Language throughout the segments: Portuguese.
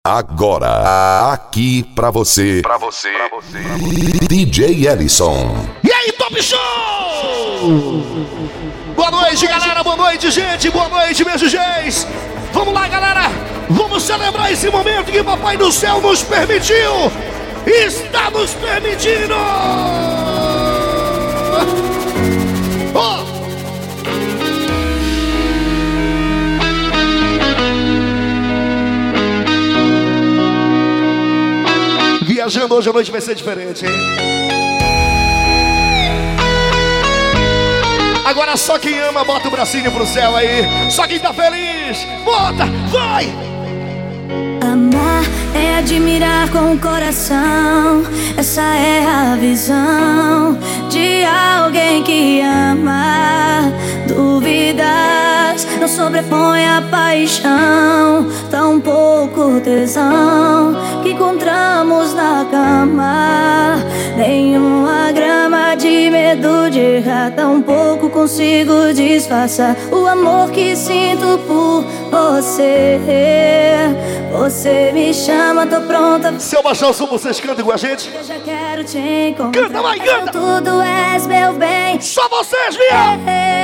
Agora, aqui pra você, DJ Ellison. E aí, Top Show! Boa noite, galera, boa noite, gente, boa noite, meus DJs. Vamos lá, galera, vamos celebrar esse momento que Papai do Céu nos permitiu. Está nos permitindo! Oh! Viajando hoje a noite vai ser diferente, hein? Agora só quem ama bota o bracinho pro céu aí. Só quem tá feliz, bota, vai! Amar é admirar com o coração. Essa é a visão de alguém que ama. Dúvidas não sobrepõe a paixão. Tão pouco tesão que encontramos na cama. Nenhuma grama de medo de errar. Tão pouco consigo disfarçar o amor que sinto por você. Você me chama, tô pronta. Seu baixão, som, vocês cantam igual a gente? Eu já quero te encontrar. Canta, vai, canta! Tudo és meu bem. Só vocês, viu?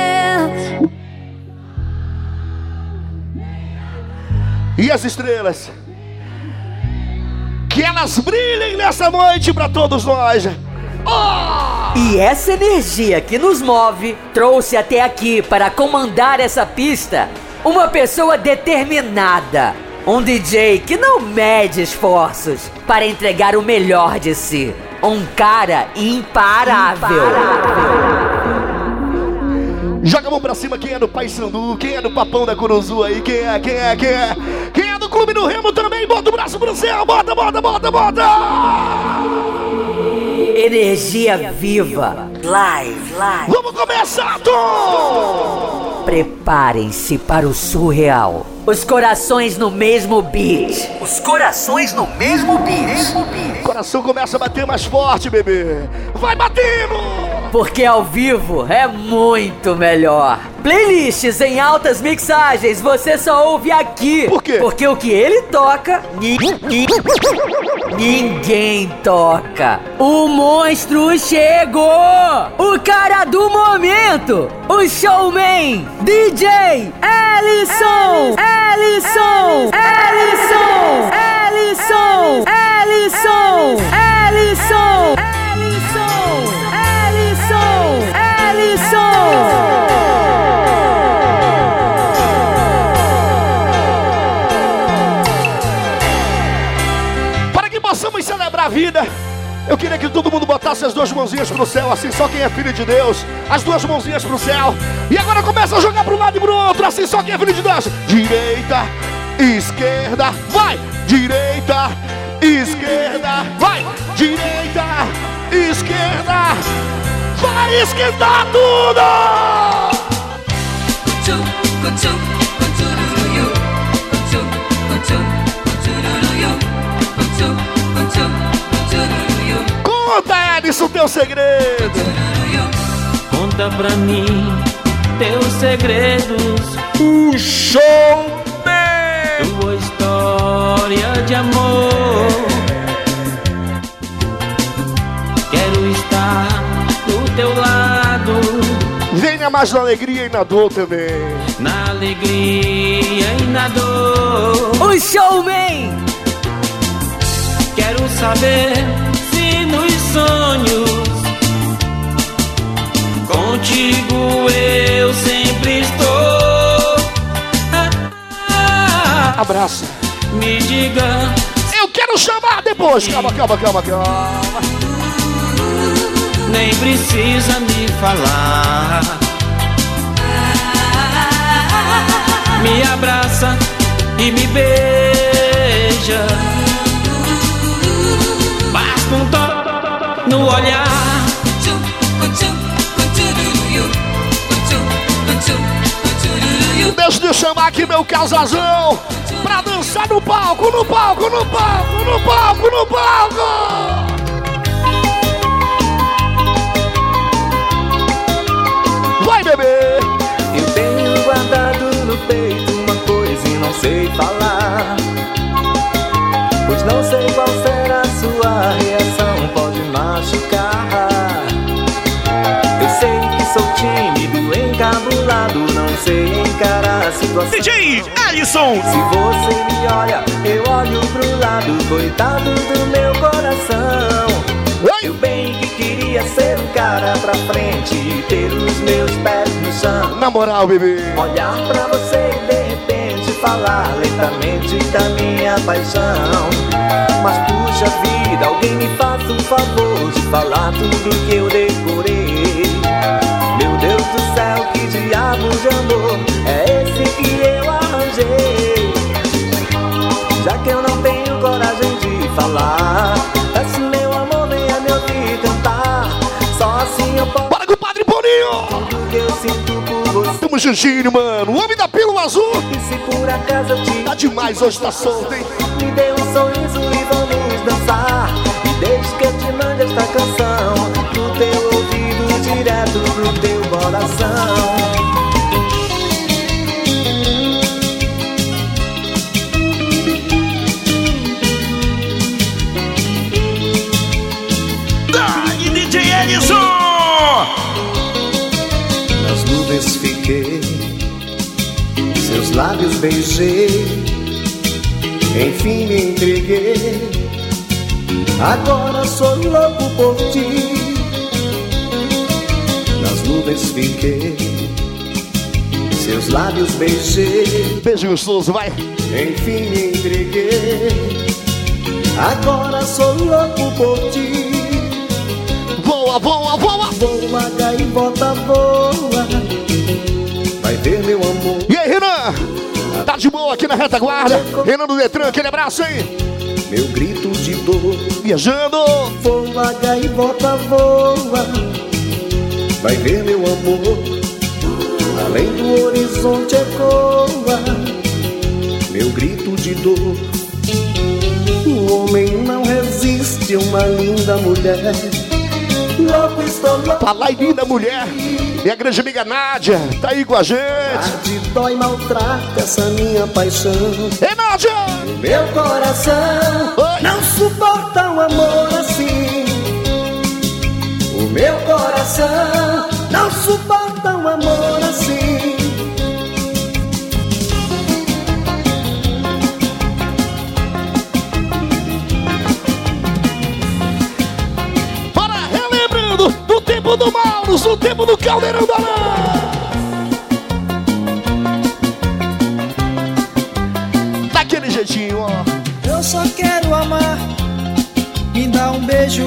E as estrelas? Que elas brilhem nessa noite pra todos nós. Oh! E essa energia que nos move trouxe até aqui para comandar essa pista uma pessoa determinada. Um DJ que não mede esforços para entregar o melhor de si. Um cara imparável. Joga a mão pra cima, quem é do Paysandu, quem é do Papão da Curuzu aí, quem é? Quem é do Clube do Remo também, bota o braço pro céu, bota! Energia viva, live. Vamos começar, Tom! Preparem-se para o surreal. Os corações no mesmo beat. O coração começa a bater mais forte, bebê. Vai batendo! Porque ao vivo é muito melhor. Playlists em altas mixagens você só ouve aqui. Por quê? Porque o que ele toca, ninguém toca. O monstro chegou! O cara do momento! O showman! DJ Ellison! Para que possamos celebrar a vida, eu queria que todo mundo botasse as duas mãozinhas pro céu, assim, só quem é filho de Deus. As duas mãozinhas pro céu. E agora começa a jogar pro lado e pro outro, assim, só quem é filho de Deus. Direita, esquerda, vai! Direita, esquerda, vai! Direita, esquerda, vai esquentar tudo! Conta, Ellison, teu segredo. Conta pra mim teus segredos. O show tua história de amor. Quero estar do teu lado. Venha mais na alegria e na dor também. Na alegria e na dor. O showman! Quero saber se nos sonhos contigo eu sempre estou. Abraço. Me diga. Eu quero chamar depois. Calma. Nem precisa me falar. Me abraça e me beija. Basta um toque no olhar. Deixa eu chamar aqui meu casalzão pra dançar no palco. Vai, bebê! Eu tenho guardado no peito uma coisa e não sei falar. pois não sei qual será a sua reação, pode machucar. Eu sei que sou tímido, encabulado, não sei encarar a situação. DJ Ellison! Se você me olha, eu olho pro lado, coitado do meu coração. Eu bem que queria ser um cara pra frente e ter os meus pés no chão. Na moral, bebê. Olhar pra você e de repente falar lentamente da minha paixão. Mas puxa vida, alguém me faça um favor de falar tudo que eu decorei. Meu Deus do céu, que diabo de amor é esse que eu arranjei? Já que eu não tenho coragem de falar, peço meu amor, venha me ouvir cantar. Só assim eu posso. Bora com o Padre Boninho! Tudo que eu sinto por você. Tamo juntinho, mano. O homem da pílula azul. E se por acaso eu te Tá demais, hoje tá solto, hein? me dê um sorriso e vamos dançar. E deixe que eu te mande esta canção pro teu ouvido, direto pro teu coração. Dai, DJ Ellison! Nas nuvens fiquei, seus lábios beijei, enfim me entreguei. Agora sou louco por ti. Nas nuvens fiquei, seus lábios beijei, Beijo gostoso, vai. enfim me entreguei. Agora sou louco por ti. Voa, voa, voa. Voa, gaivota, voa, vai ver meu amor. E aí, Renan? Tá de boa aqui na retaguarda. Renan do Detran, aquele abraço, hein? Meu grito de dor. Viajando. Voa, gaivota, voa, vai ver meu amor. Além do horizonte ecoa meu grito de dor. O homem não resiste a uma linda mulher. Louco estou louco. Fala aí, linda mulher. E a grande amiga Nádia tá aí com a gente. Arde, dói, maltrata essa minha paixão. Ei, Nádia! Meu coração Oi. não suporta um amor assim. O meu coração não suporta um amor assim. Bora, relembrando do tempo do Mauro, do tempo do Caldeirão da Lã. Daquele jeitinho, ó. Eu só quero amar, me dá um beijo.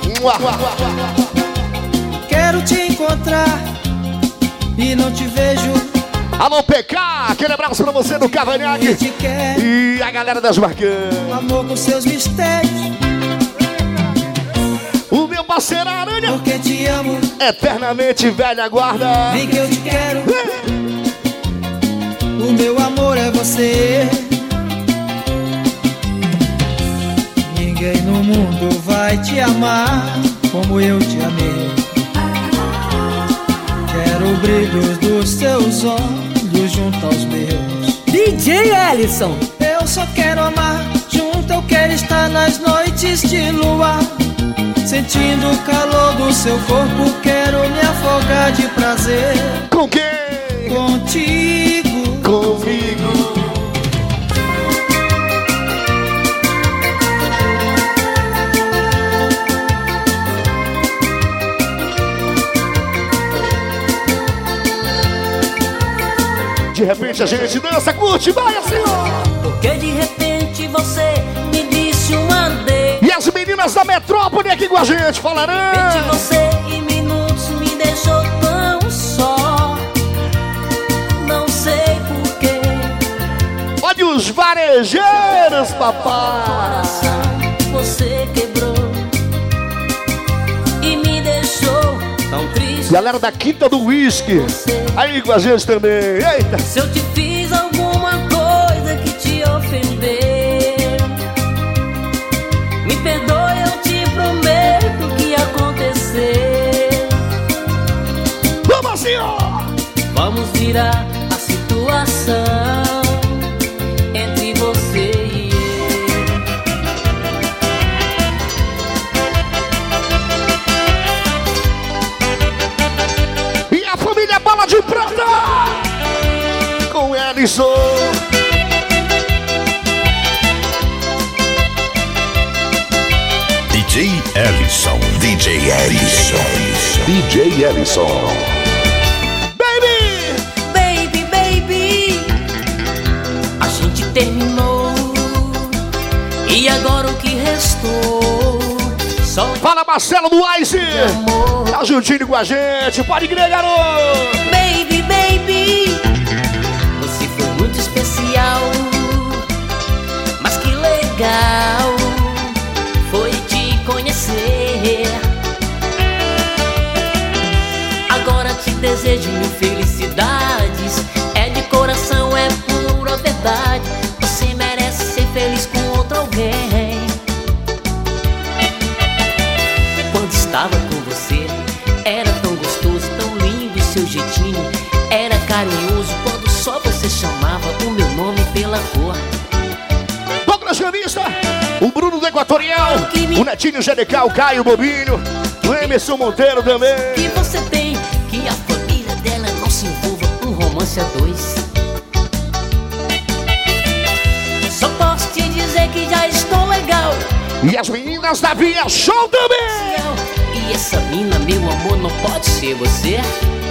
Quero te encontrar e não te vejo. Alô, PK, aquele abraço pra você do E Cavanhaque te quero, e a galera das Marcãs. amor com seus mistérios, O meu parceiro Aranha, porque te amo. eternamente velha guarda. Vem que eu te quero. O meu amor é você. Ninguém no mundo vai te amar como eu te amei. Quero o brilho dos teus olhos junto aos meus. DJ Ellison. Eu só quero amar, junto eu quero estar nas noites de lua. Sentindo o calor do seu corpo, quero me afogar de prazer. Com quem? Contigo. Comigo. De repente a gente dança, curte, vai assim, ó. Porque de repente você me disse um adeus. E as meninas da metrópole aqui com a gente, falarão. De você em minutos me deixou tão só. Não sei porquê. Olha os varejeiros, papai. Coração você quebrou e me deixou tão triste. Galera da Quinta do Whisky, aí com a gente também. Eita. Se eu te fiz alguma coisa que te ofendeu, me perdoe, eu te prometo que aconteceu. Vamos assim, ó. Vamos virar a situação entre você e Ellison. DJ Ellison. DJ Ellison. Baby, baby, a gente terminou. E agora o que restou? Só Fala, Marcelo do Ice. Tá juntinho com a gente. Pode crer, garoto. Baby, baby, você foi muito especial. Mas que legal foi te conhecer. Agora te desejo mil felicidades. É de coração, é pura verdade. Você merece ser feliz com outro alguém. Quando estava com você, era tão gostoso, tão lindo seu jeitinho. Era carinhoso quando só você chamava o meu nome pela cor. Douglas Gamista, o Bruno do Equatorial, o Netinho GDK, o Caio Bobinho, o Emerson Monteiro também. Que você tem, que a família dela não se envolva um romance a dois. Só posso te dizer que já estou legal. E as meninas da Via Show também. E essa mina, meu amor, não pode ser você.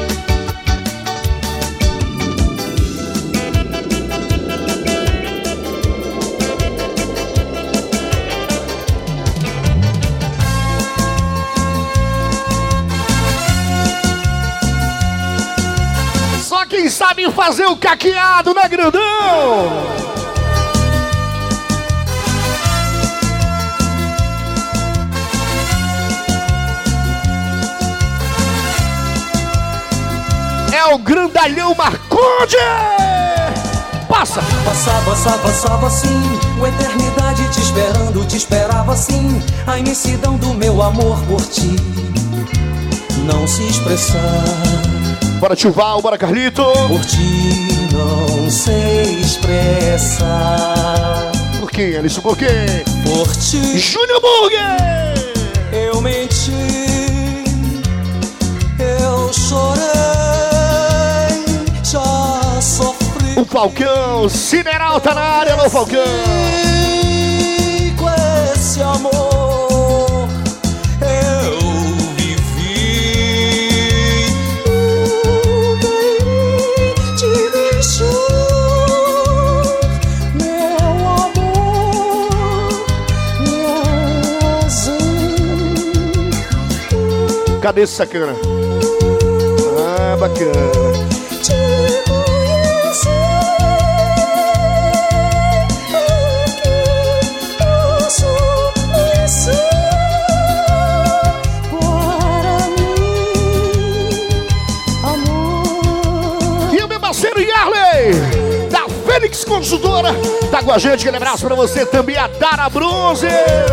Só quem sabe fazer o caqueado, né, grandão? É o grandalhão Marconde! Passa! Passava assim, uma eternidade te esperando, te esperava assim. A imensidão do meu amor por ti não se expressar. Bora tio Val, bora Carlito! Por ti não sei expressar. Por quem, Alisson? Por quem? Por ti Júnior Burger! eu menti, eu chorei, já sofri. O Falcão, Cineral tá na área, alô Falcão! E com esse amor eu vivi. Alguém te deixou, meu amor, minha razão. Cadê esse sacana? Ah, bacana. Da Fênix Consultora, tá com a gente, aquele abraço pra você também, a Dara Bronze.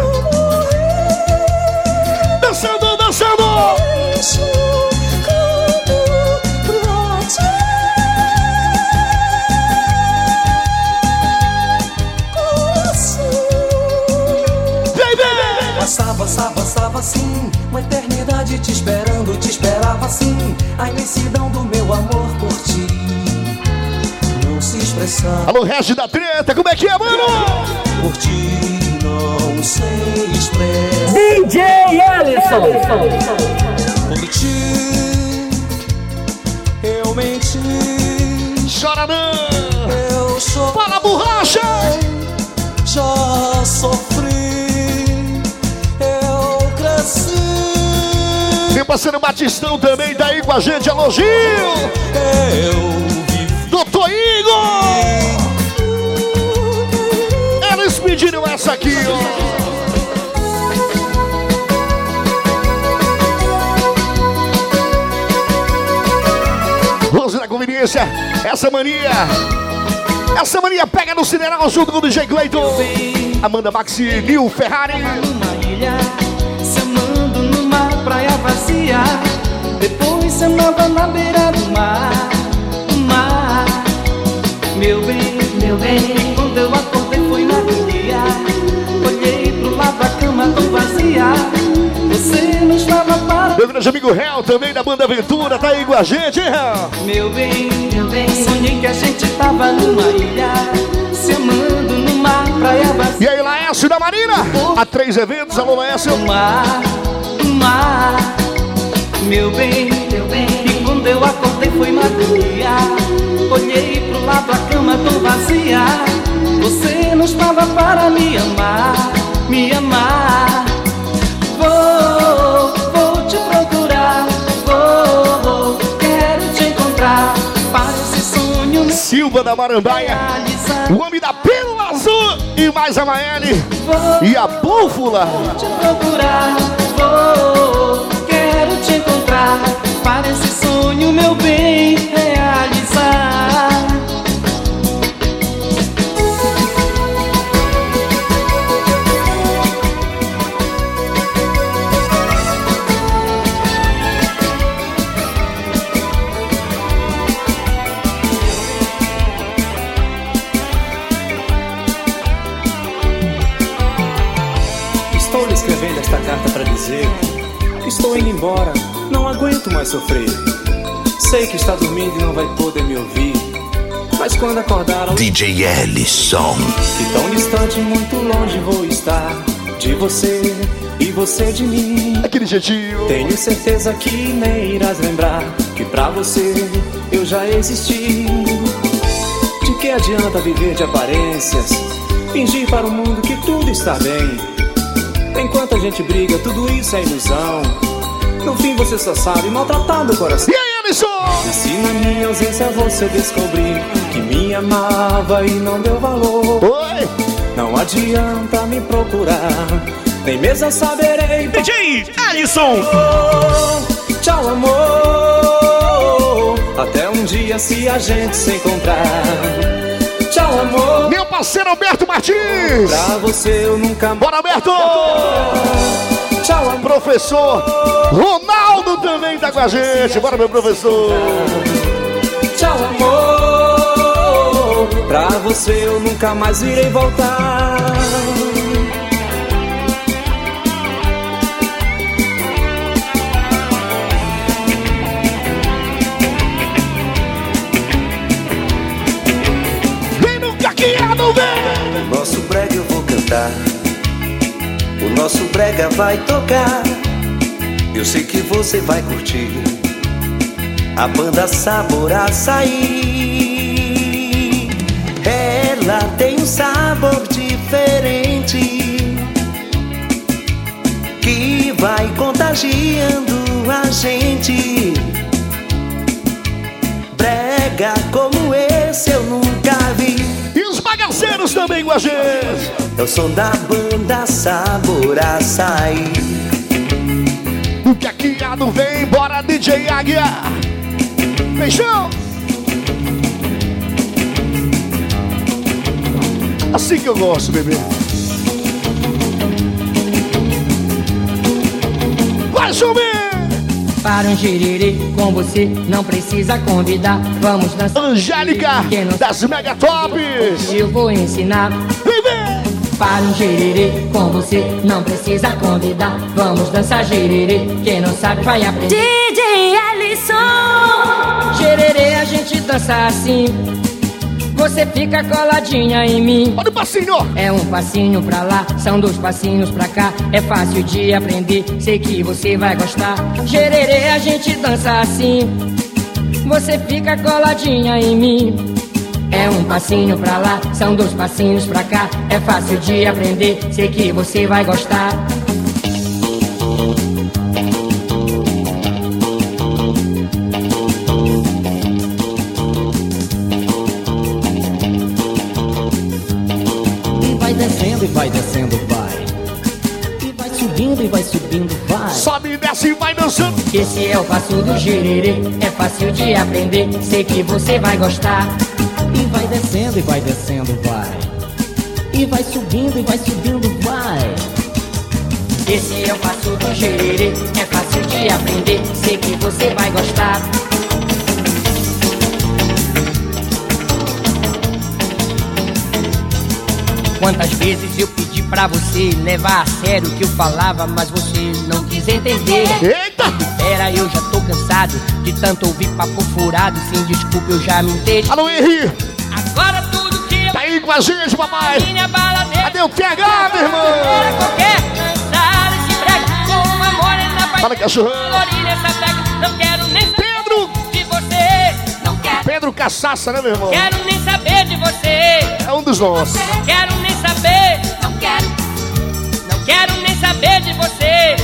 Dançando, dançando. Passava assim, uma eternidade te esperando, te esperava assim. A imensidão do meu amor por ti não se expressar. Alô, Regi da Treta, como é que é, mano? Por ti não sei expressar. DJ Ellison. Por ti eu menti. Chora não. Eu chorei, Fala, borracha. já sofri. Eu cresci. Tem parceiro Batistão também, tá aí com a gente, alô Gil. Eu vivi. Doutor Igor. Eles pediram essa aqui, ó. Rose da Conveniência, essa mania pega no Cineral junto com o DJ Cleiton, Amanda Maxi, Nil Ferrari. Numa ilha, se amando numa praia vazia. Depois se amava na beira do mar. Meu bem, quando eu acordei foi na agonia. Olhei pro lado da cama tão vazia. Você não estava para. Meu grande amigo Hel, também da Banda Aventura, tá aí com a gente, hein, Hel? Meu bem, sonhei que a gente tava numa ilha, se amando no mar. praia vazia. E aí, Laércio da Marina? Há 3 eventos, alô, Laércio. Mar, meu bem, e quando eu acordei foi madrugada. Olhei pro lado, a cama tão vazia. Você não estava para me amar, me amar. Vou te procurar, quero te encontrar. Para esse sonho Silva da Marambaia, o homem da pílula azul e mais a Maene e a búfala. Vou te procurar, quero te encontrar. Para esse sonho, meu bem, realizar. Estou lhe escrevendo esta carta para dizer: estou indo embora, não aguento mais sofrer. Sei que está dormindo e não vai poder me ouvir, mas quando acordar DJ Ellison. que tão distante, muito longe vou estar de você e você de mim. Aquele jeitinho. Tenho certeza que nem irás lembrar que pra você eu já existi. De que adianta viver de aparências, fingir para o mundo que tudo está bem? Enquanto a gente briga, tudo isso é ilusão. No fim você só sabe maltratar meu coração. E aí, Ellison? E se na minha ausência você descobrir que me amava e não deu valor, Oi! não adianta me procurar, nem mesmo saberei. DJ Ellison! Tchau, amor, até um dia se a gente se encontrar. Tchau, amor, Meu parceiro Alberto Martins! pra você eu nunca mais. Bora, Alberto! Tchau, amor, Professor Ronaldo também tá com a gente. Bora, meu professor! tchau, amor, pra você eu nunca mais irei voltar. Vem no caqueado, vem! Nosso brega eu vou cantar, o nosso brega vai tocar. Eu sei que você vai curtir a banda Sabor Açaí. Ela tem um sabor diferente que vai contagiando a gente. Brega como esse eu nunca vi. E os bagaceiros também com a gente! É o som da banda Sabor Açaí. O caqueado vem, bora, DJ Águia! Beijão! Assim que eu gosto, bebê. Vai subir! Para um giriri com você não precisa convidar. Vamos dançar. Angélica Quem não das Mega Tops! eu vou ensinar. Vem, vem! Para um giriri com você não precisa convidar. Vamos dançar giriri. Quem não sabe vai aprender. DJ Ellison. Giriri a gente dança assim. Você fica coladinha em mim. Olha o passinho! É um passinho pra lá, são 2 passinhos pra cá. É fácil de aprender, sei que você vai gostar. Gererê, a gente dança assim. Você fica coladinha em mim. É um passinho pra lá, são 2 passinhos pra cá. É fácil de aprender, sei que você vai gostar. E vai descendo, vai. E vai subindo, vai. Sobe e desce e vai dançando! Esse é o passo do gererê, é fácil de aprender, sei que você vai gostar. E vai descendo, vai. E vai subindo, vai. Esse é o passo do gererê, é fácil de aprender, sei que você vai gostar. Quantas vezes eu pedi pra você levar a sério o que eu falava, mas você não quis entender. Eita! Pera, eu já tô cansado de tanto ouvir papo furado, sem desculpa eu já me entendi. Alô, Henri! Agora tudo que eu Tá aí com a gente, papai. Minha baladeira. Cadê o TH, meu irmão? Qualquer dançar esse brega com uma morena vai. Fala, cachorrão. Colorir essa pega. Não quero nem Pedro de você. Não quero. Pedro Cachaça, né, meu irmão? Quero nem saber de você. É um dos nossos. Não quero nem saber. Não quero. Não quero nem saber de você.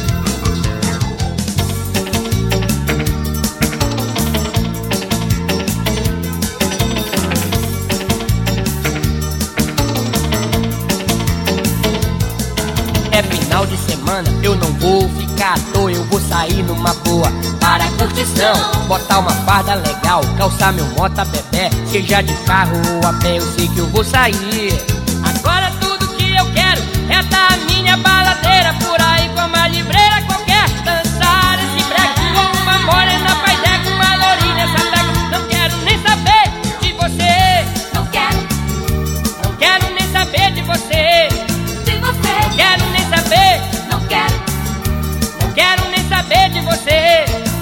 É final de semana, eu não vou ficar à toa, eu vou sair numa boa para a curtição. Botar uma farda legal, calçar meu mota bebê, seja de carro ou a pé, eu sei que eu vou sair. Agora tudo que eu quero é dar a minha baladeira por aí com uma livreira qualquer. Dançar esse brega com uma morena paidé, com uma lourinha essa pega. Não quero nem saber de você. Não quero. Não quero nem saber de você. Não quero nem saber, não quero. Não quero nem saber de você.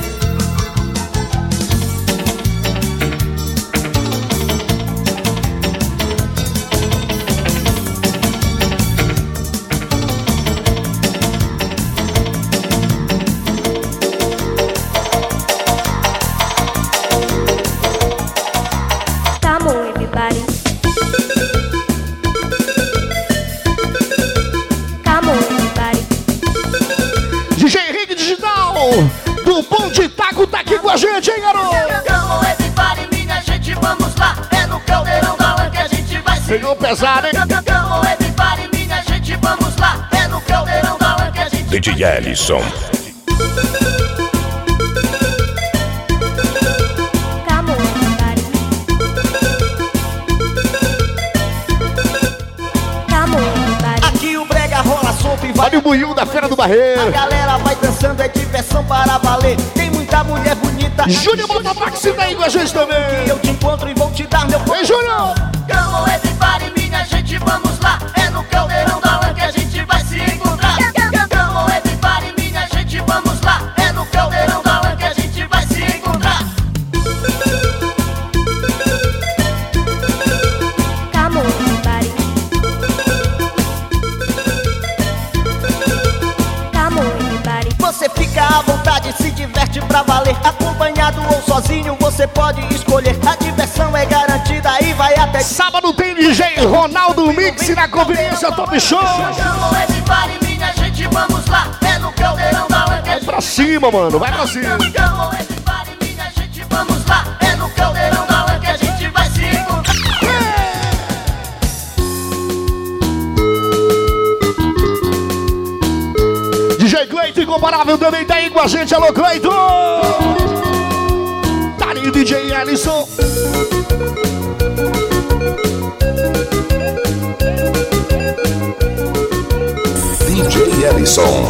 Come on, everybody. Come on, everybody. DJ Henrique Digital do Bom de Taco tá aqui com a gente, hein, garoto? Come on, everybody, minha gente, vamos lá. É no caldeirão da lã que a gente vai se... Pegou pesado, hein? Come on, everybody, minha gente, vamos lá. É no caldeirão da lã que a gente... DJ Ellison. Come on, everybody. Come on, everybody. Aqui o brega rola solto e vai... Olha o buiú da Feira do A Barreiro. galera vai dançando, é diversão para valer. Tem muita mulher bonita. Júnior Mototáxi tá aí com a gente também. Eu te encontro e vou te dar meu... Ei, Júnior! Come on, everybody, minha gente, vamos lá. É no caldeirão da lã que a gente vai se encontrar. Come on, everybody, minha gente, vamos lá. É no caldeirão da lã que a gente vai se encontrar. Come on, everybody. Come on, everybody. Você fica à vontade, se diverte pra valer. Acompanhado ou sozinho, você pode escolher. A diversão é garantida e vai até... Sábado tem DJ Ronaldo Mix na Conveniência Top Show. Come on, everybody, minha gente, vamos lá. É no caldeirão da lã que a Vai gente... pra cima, mano, vai pra cima. Come on, everybody, minha gente, vamos lá. É no caldeirão da lã que a gente vai se encontrar. DJ Cleiton Incomparável também tá aí com a gente. Alô, Cleiton! Tá ali o DJ Ellison. DJ Ellison.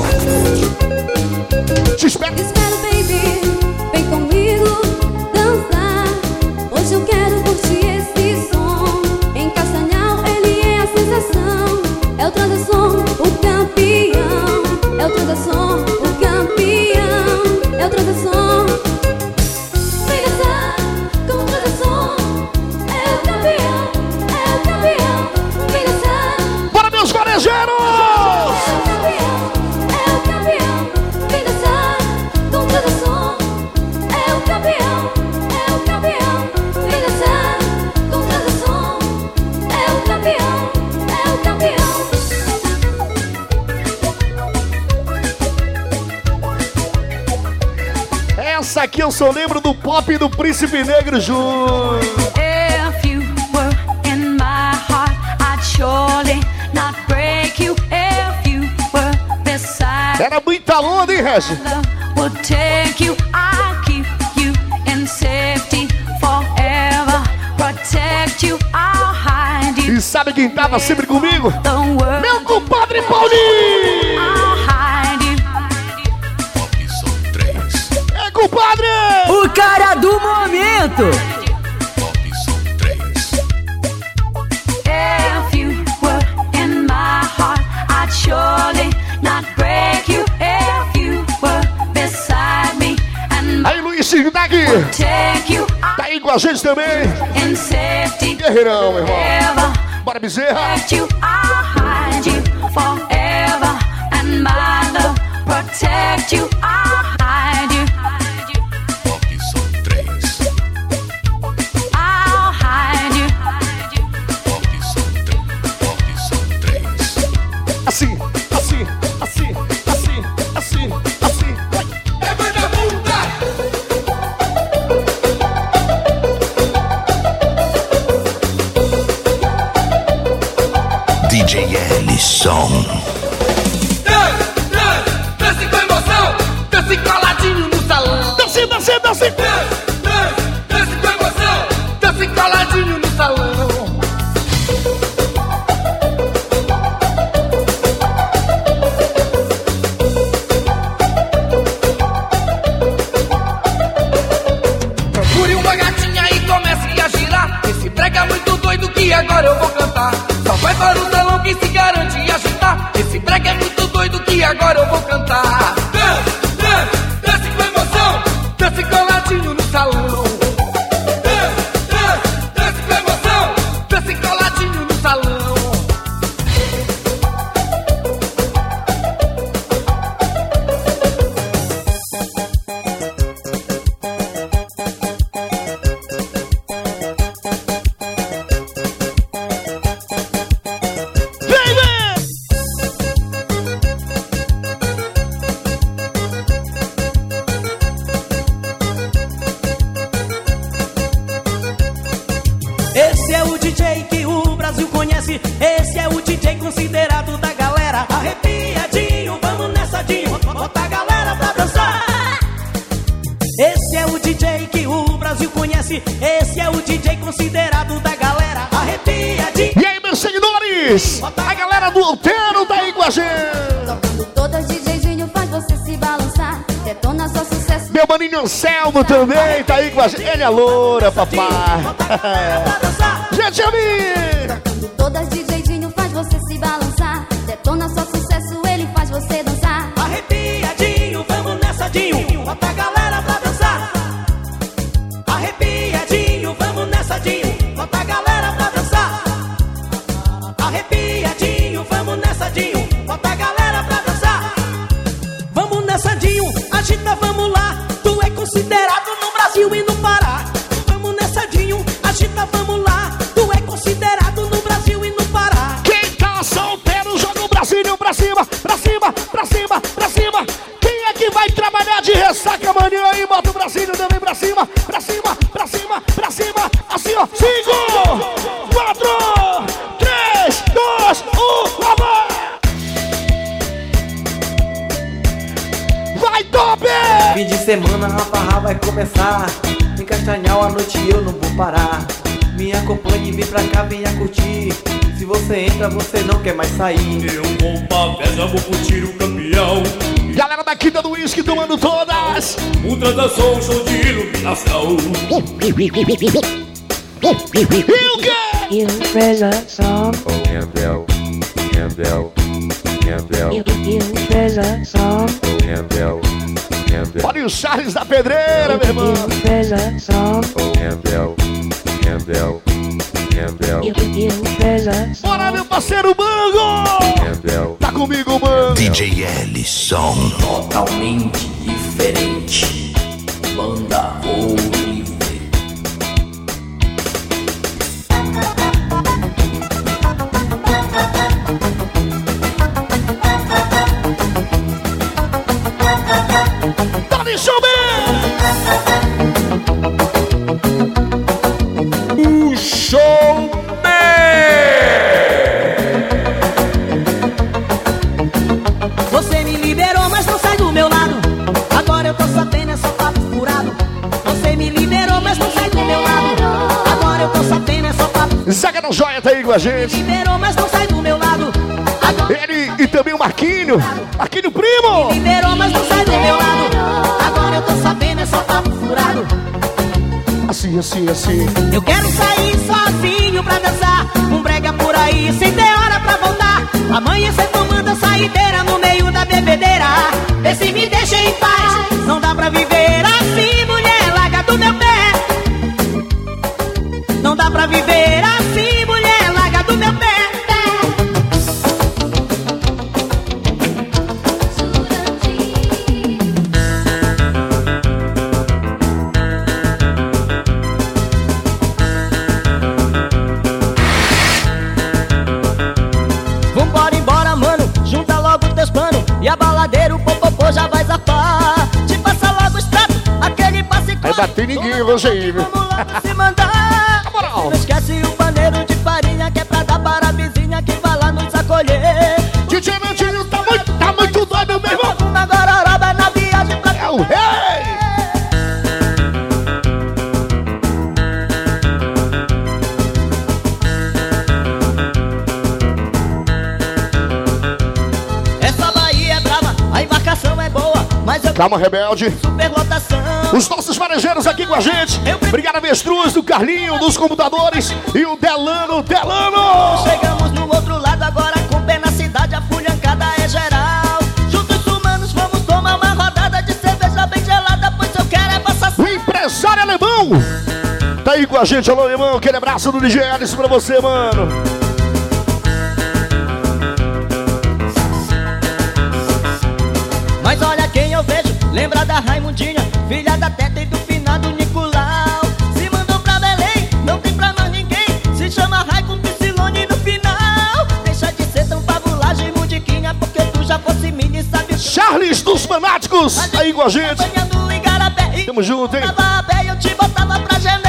Te espero. Espero, baby, vem comigo dançar. Hoje eu quero curtir esse som. Em Castanhal ele é a sensação. É o Transação, o campeão. É o Transação, o campeão. É o Transação. Vem dançar com o Transação. É o campeão, é o campeão. Vem dançar. Bora, meus varejeiros! Essa aqui eu só lembro do pop do Príncipe Negro Júnior. If you were in my heart, I'd surely not break you. If you were beside Era muita onda, hein, Regi? love would take you. I'll keep you in safety forever. Protect you, I'll hide you. E sabe quem tava sempre comigo? The world, Meu compadre Paulinho! I'll hide you. É, compadre! O cara do momento! If you were in my heart, I'd surely not break you. If you were beside me and Aí, Luiz, tá aqui. take you, Tá aí com a gente também. Guerreirão, meu irmão. Bora, Bezerra. Protect you, I'll hide you. Aqui são 3. I'll hide you. Aqui são 3. Assim, assim, assim, assim, assim, assim. Vai. É vagabunda. DJ Ellison. Desce com emoção, desce coladinho no salão. Desce, desce, desce. Desce com emoção, desce coladinho no salão. Procure uma gatinha e comece a girar. Esse brega é muito doido que agora eu vou cantar. Só vai para o salão que se garante agitar. Esse brega é muito doido que agora eu vou cantar. Desce com emoção, desce coladinho no salão. Desce com emoção, desce coladinho no salão. Esse é o DJ que o Brasil conhece. Esse é o DJ considerado da galera. Arrepiadinho, vamos nessa, Dinho. Bota a galera pra dançar. Esse é o DJ que o Brasil conhece. Esse é o DJ considerado da galera. Arrepiadinho. E aí, meus seguidores? A galera do Outeiro tá aí com a gente. Tocando todas, DJ Dinho faz você se balançar. Detona só sucesso. Meu maninho Anselmo também tá aí com a gente. Ele é loura, papai. Gente, amiga. Tocando todas, DJ Dinho faz você se balançar. Detona só sucesso, ele faz você dançar. Arrepiadinho, vamos nessa, Dinho. Bota a galera pra dançar. Arrepiadinho, vamos nessa, Dinho. Bota a galera pra dançar. Arrepiadinho, vamos nessa, Dinho. Bota a galera pra dançar. Vamos nessa, Dinho. Agita, vamos lá. Tu é considerado no Brasil e no Pará. Vamos nessa, Dinho. Agita, vamos lá. Tu é considerado no Brasil e no Pará. Quem tá solteiro, joga o Brasil pra cima, pra cima, pra cima, pra cima. Quem é que vai trabalhar de ressaca amanhã aí? Bota o Brasil também pra cima, pra cima, pra cima, pra cima. Assim, ó. 5, 4, 3, 2, 1, lá vai! Vai, top! Fim de semana, a farra vai começar. Em Castanhal à noite eu não vou parar. Me acompanhe, vem pra cá, venha curtir. Se você entra, você não quer mais sair. Eu vou pra festa, vou curtir o campeão. Galera da Quinta do Whisky tomando todas. O transação, show de iluminação. E o quê? Impressação. Impressação. Olha o Charles da Pedreira, meu irmão. Impressação. Bora, meu parceiro Bango! Tá comigo, Bango! DJ Ellison. Totalmente diferente. Banda Oliver. Tá de chover! O show Você me liberou, mas não sai do meu lado. Agora eu tô sabendo, é só papo furado. Você me liberou, mas não sai do meu lado. Agora eu tô sabendo, é só papo. Zaga da Joia tá aí com a gente. Me liberou, mas não sai do meu lado. Ele e também o Marquinho. Marquinho Primo. Me liberou, mas não sai do meu lado. Agora eu tô sabendo, é só papo furado. Assim, assim, assim. Eu quero sair sozinho pra dançar. Um brega por aí, sem ter hora pra voltar. Amanhã cê tomando a saideira no meio da bebedeira. Vê se me deixa em paz. Não dá pra viver assim, mulher, larga do meu pé. bater ninguém hoje aí, viu? Se mandar, não esquece o paneiro de farinha que é pra dar para a vizinha que vai lá nos acolher. DJ Nandinho tá muito doido, meu irmão. Uma gororoba na viagem pra é o rei. Essa Bahia é brava, a embarcação é boa, mas eu... Calma, rebelde. Superlotação. Os nossos varejeiros aqui com a gente. Obrigado, Avestruz, do Carlinho, dos computadores e o Delano. Chegamos no outro lado, agora com pé na cidade, a fulhancada é geral. Juntos humanos, vamos tomar uma rodada de cerveja bem gelada, pois eu quero é passar... O empresário alemão tá aí com a gente, alô, alemão. Aquele abraço do DJ Alisson pra você, mano. Mas olha quem eu vejo, lembra da Raimundinha, filha da Teta e do finado Nicolau. Se mandou pra Belém, não tem pra mais ninguém, se chama Rai com Piscilone no final. Deixa de ser tão pavulagem, Mundiquinha, porque tu já fosse mini, sabe o que... Charles dos Fanáticos, tá aí com a gente. Tamo junto, hein? Eu te botava pra gemer.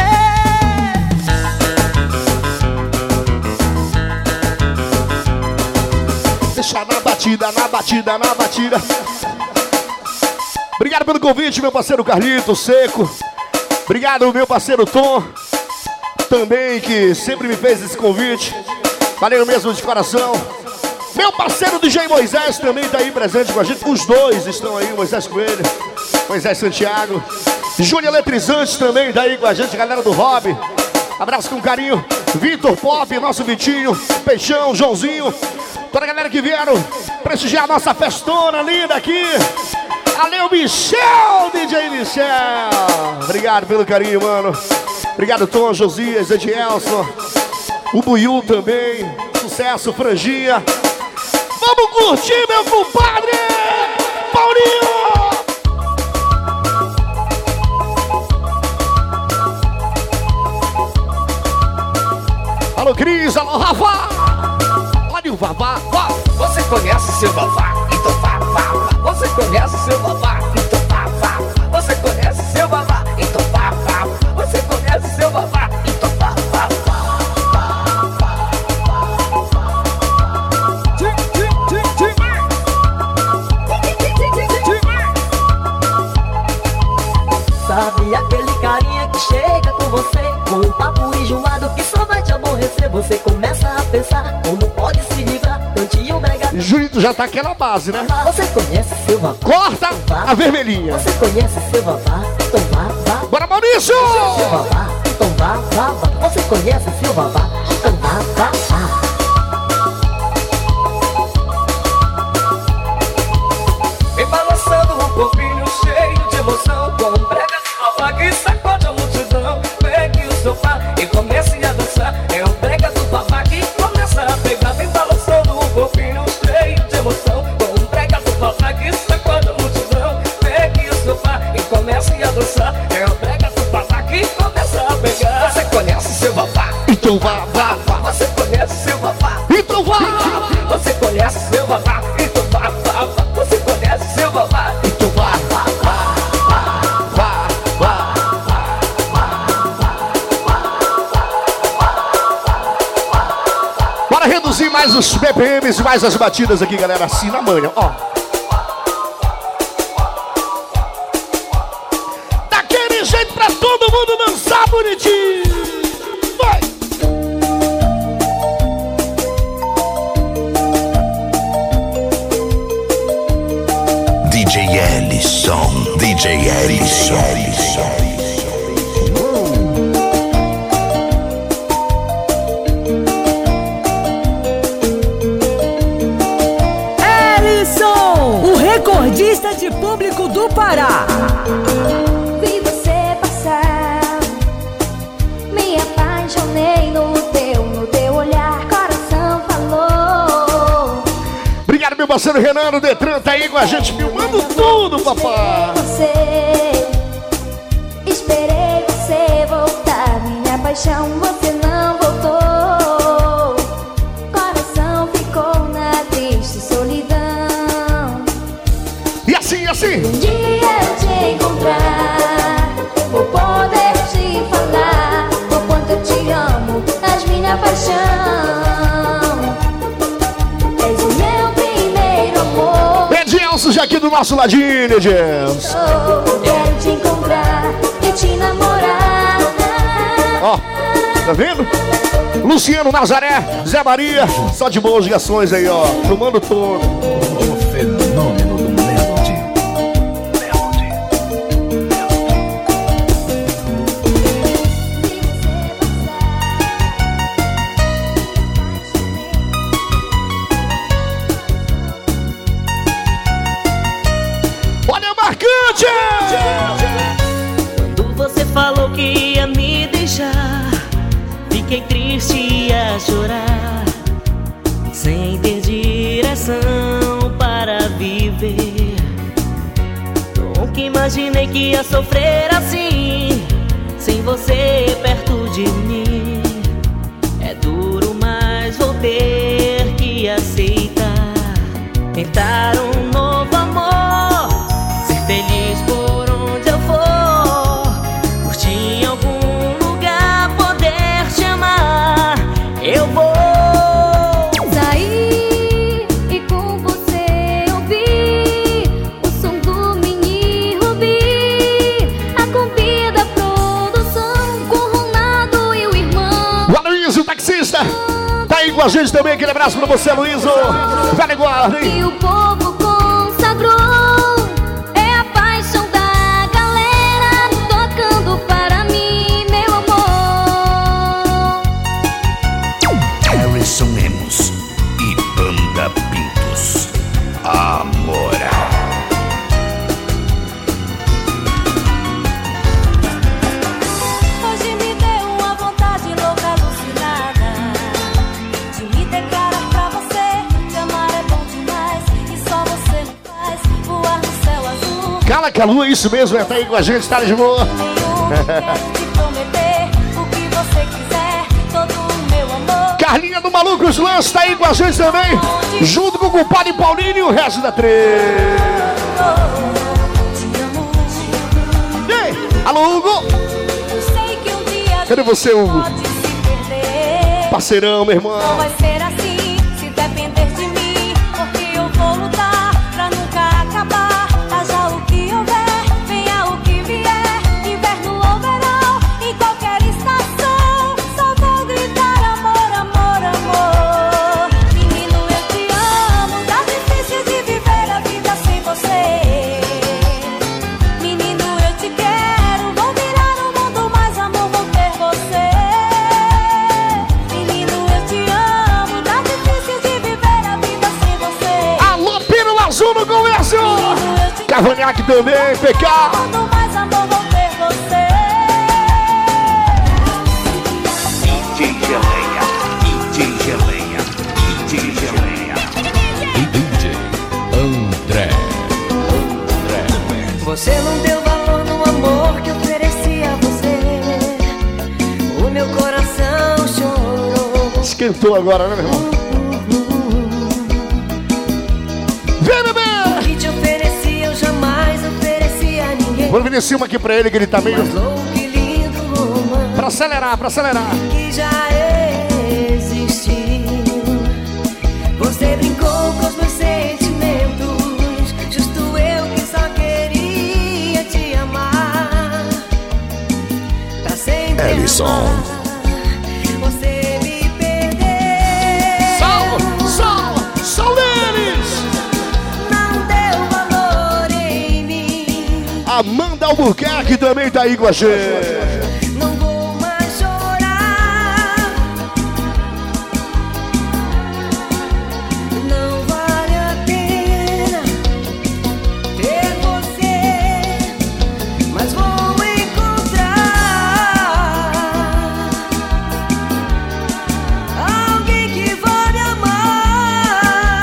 Deixa na batida, na batida, na batida. Obrigado pelo convite, meu parceiro Carlito Seco. Obrigado, meu parceiro Tom, também, que sempre me fez esse convite. Valeu mesmo de coração. Meu parceiro DJ Moisés também tá aí presente com a gente. Os dois estão aí, o Moisés Coelho, Moisés Santiago. Júnior Eletrizante também tá aí com a gente, galera do Hobby. Abraço com carinho. Vitor Pop, nosso Vitinho, Peixão, Joãozinho. Toda a galera que vieram prestigiar a nossa festona linda aqui. Valeu, Michel, DJ Michel. Obrigado pelo carinho, mano. Obrigado, Tom, Josias, Edielson. O Buiu também. Sucesso, franjinha. Vamos curtir, meu compadre! Paulinho! Alô, Cris, alô, Rafa! Olha o Vavá. Você conhece seu Vavá? Então vá, vá. Você conhece seu Vavá? Então vá, vá. Você conhece seu Vavá? Então vá, vá. Você conhece seu Vavá? Então vá, vá. Sabe aquele carinha que chega com você com um papo enjoado que só vai te aborrecer? Você começa a pensar como pode se livrar, tantinho brega. Júlio já tá aquela base, né? Você conhece seu Vavá? Corta a vermelhinha. Você conhece seu Vavá? Então vá, vá. Bora, Maurício! Seu Vavá? Então vá, vá, vá. Você conhece seu Vavá? Então vá, vá, vá. Vem balançando um corpinho cheio de emoção, com um brega do Vavá que sacode a multidão. Pegue o sofá e comece a dançar. É o brega do Vavá que começa a pegar. Vem balançando um corpinho cheio de emoção, com um brega do Vavá que sacode a multidão. Pegue o sofá e comece a dançar. É o brega do Vavá que começa a pegar. Você conhece seu Vavá? Então vá, vá, vá. Você conhece seu Vavá? Então vá. Você conhece seu Vavá? Então vá, vá, vá. Você conhece seu Vavá? Então vá, vá, vá, vá, vá. Bora reduzir mais os BPMs, mais as batidas aqui, galera, assim na manhã, ó. Daquele jeito pra todo mundo dançar bonitinho. Vai! DJ Ellison, DJ Ellison. Ellison, o recordista de público do Pará. Vi você passar, me apaixonei no teu olhar, coração falou. Obrigado, meu parceiro Renan, o Detran tá aí com a gente, filmando tudo, papai. Esperei você voltar, minha paixão, você não voltou. Coração ficou na triste solidão. E assim, assim. Um dia eu te encontrar, vou abraço já aqui do nosso ladinho, James. Quero te encontrar e te namorar. Ó, tá vendo? Luciano Nazaré, Zé Maria, só de boas ligações aí, ó. Tomando todo. O fenômeno do Melody. Olha, marcante! Quando você falou que ia me deixar, fiquei triste e a chorar, sem ter direção para viver. Nunca imaginei que ia sofrer assim, sem você perto de mim. É duro, mas vou ter que aceitar. Tentar um novo amor, ser feliz por onde eu for, curtir em algum lugar, poder te amar. Eu vou Sair e com você ouvir o som do Mini Rubi. A convida produção com Ronaldo e o irmão. O Aloysio, o taxista, tá aí com a gente também. Aquele abraço pra você, Aloysio. Velho guarda, hein? E o povo consagrou, é a paixão da galera, tocando para mim, meu amor. Harrison Lemos e Banda Pintos. Amor. Hoje me deu uma vontade louca, alucinada, de me declarar pra você. Te amar é bom demais e só você me faz voar no céu azul. Cala que a lua, isso mesmo, tá aí com a gente, tá de boa. Quero te prometer o que você quiser, todo o meu amor. Carlinha do Malucos Lance tá aí com a gente também, junto com o compadre Paulinho e o resto da três. Ei, alô, Hugo! Sei que um dia Cadê você, Hugo? pode se perder. Parceirão, meu irmão. Não vai ser assim se depender de mim, porque eu vou lutar pra nunca acabar. Haja o que houver, venha o que vier, inverno ou verão, em qualquer estação, só vou gritar amor, amor, amor. Menino, eu te amo, tá difícil de viver a vida sem você. Menino, eu te quero, vou virar o mundo, mas amor, vou ter você. Menino, eu te amo, tá difícil de viver a vida sem você. Alô, Pino Azul no comércio! Cavanhaque também, PK! Quanto mais amor, vou ter você. DJ Geleia, DJ Geleia, DJ Geleia. E DJ André. Você não deu valor no amor que ofereci a você. O meu coração chorou. Esquentou agora, né, meu irmão? Vem, bebê! O que te ofereci eu jamais ofereci a ninguém. Vou oferecer uma aqui pra ele, que ele tá meio... Mas louco e lindo romance Pra acelerar, pra acelerar. que já existiu. Você brincou com os meus sentimentos, justo eu que só queria te amar. Pra sempre Ellison. amar. Você me perdeu. São deles! Não deu valor em mim. Amanda Albuquerque também tá aí com a gente. Não vou mais chorar. Não vale a pena ter você, mas vou encontrar alguém que vai me amar.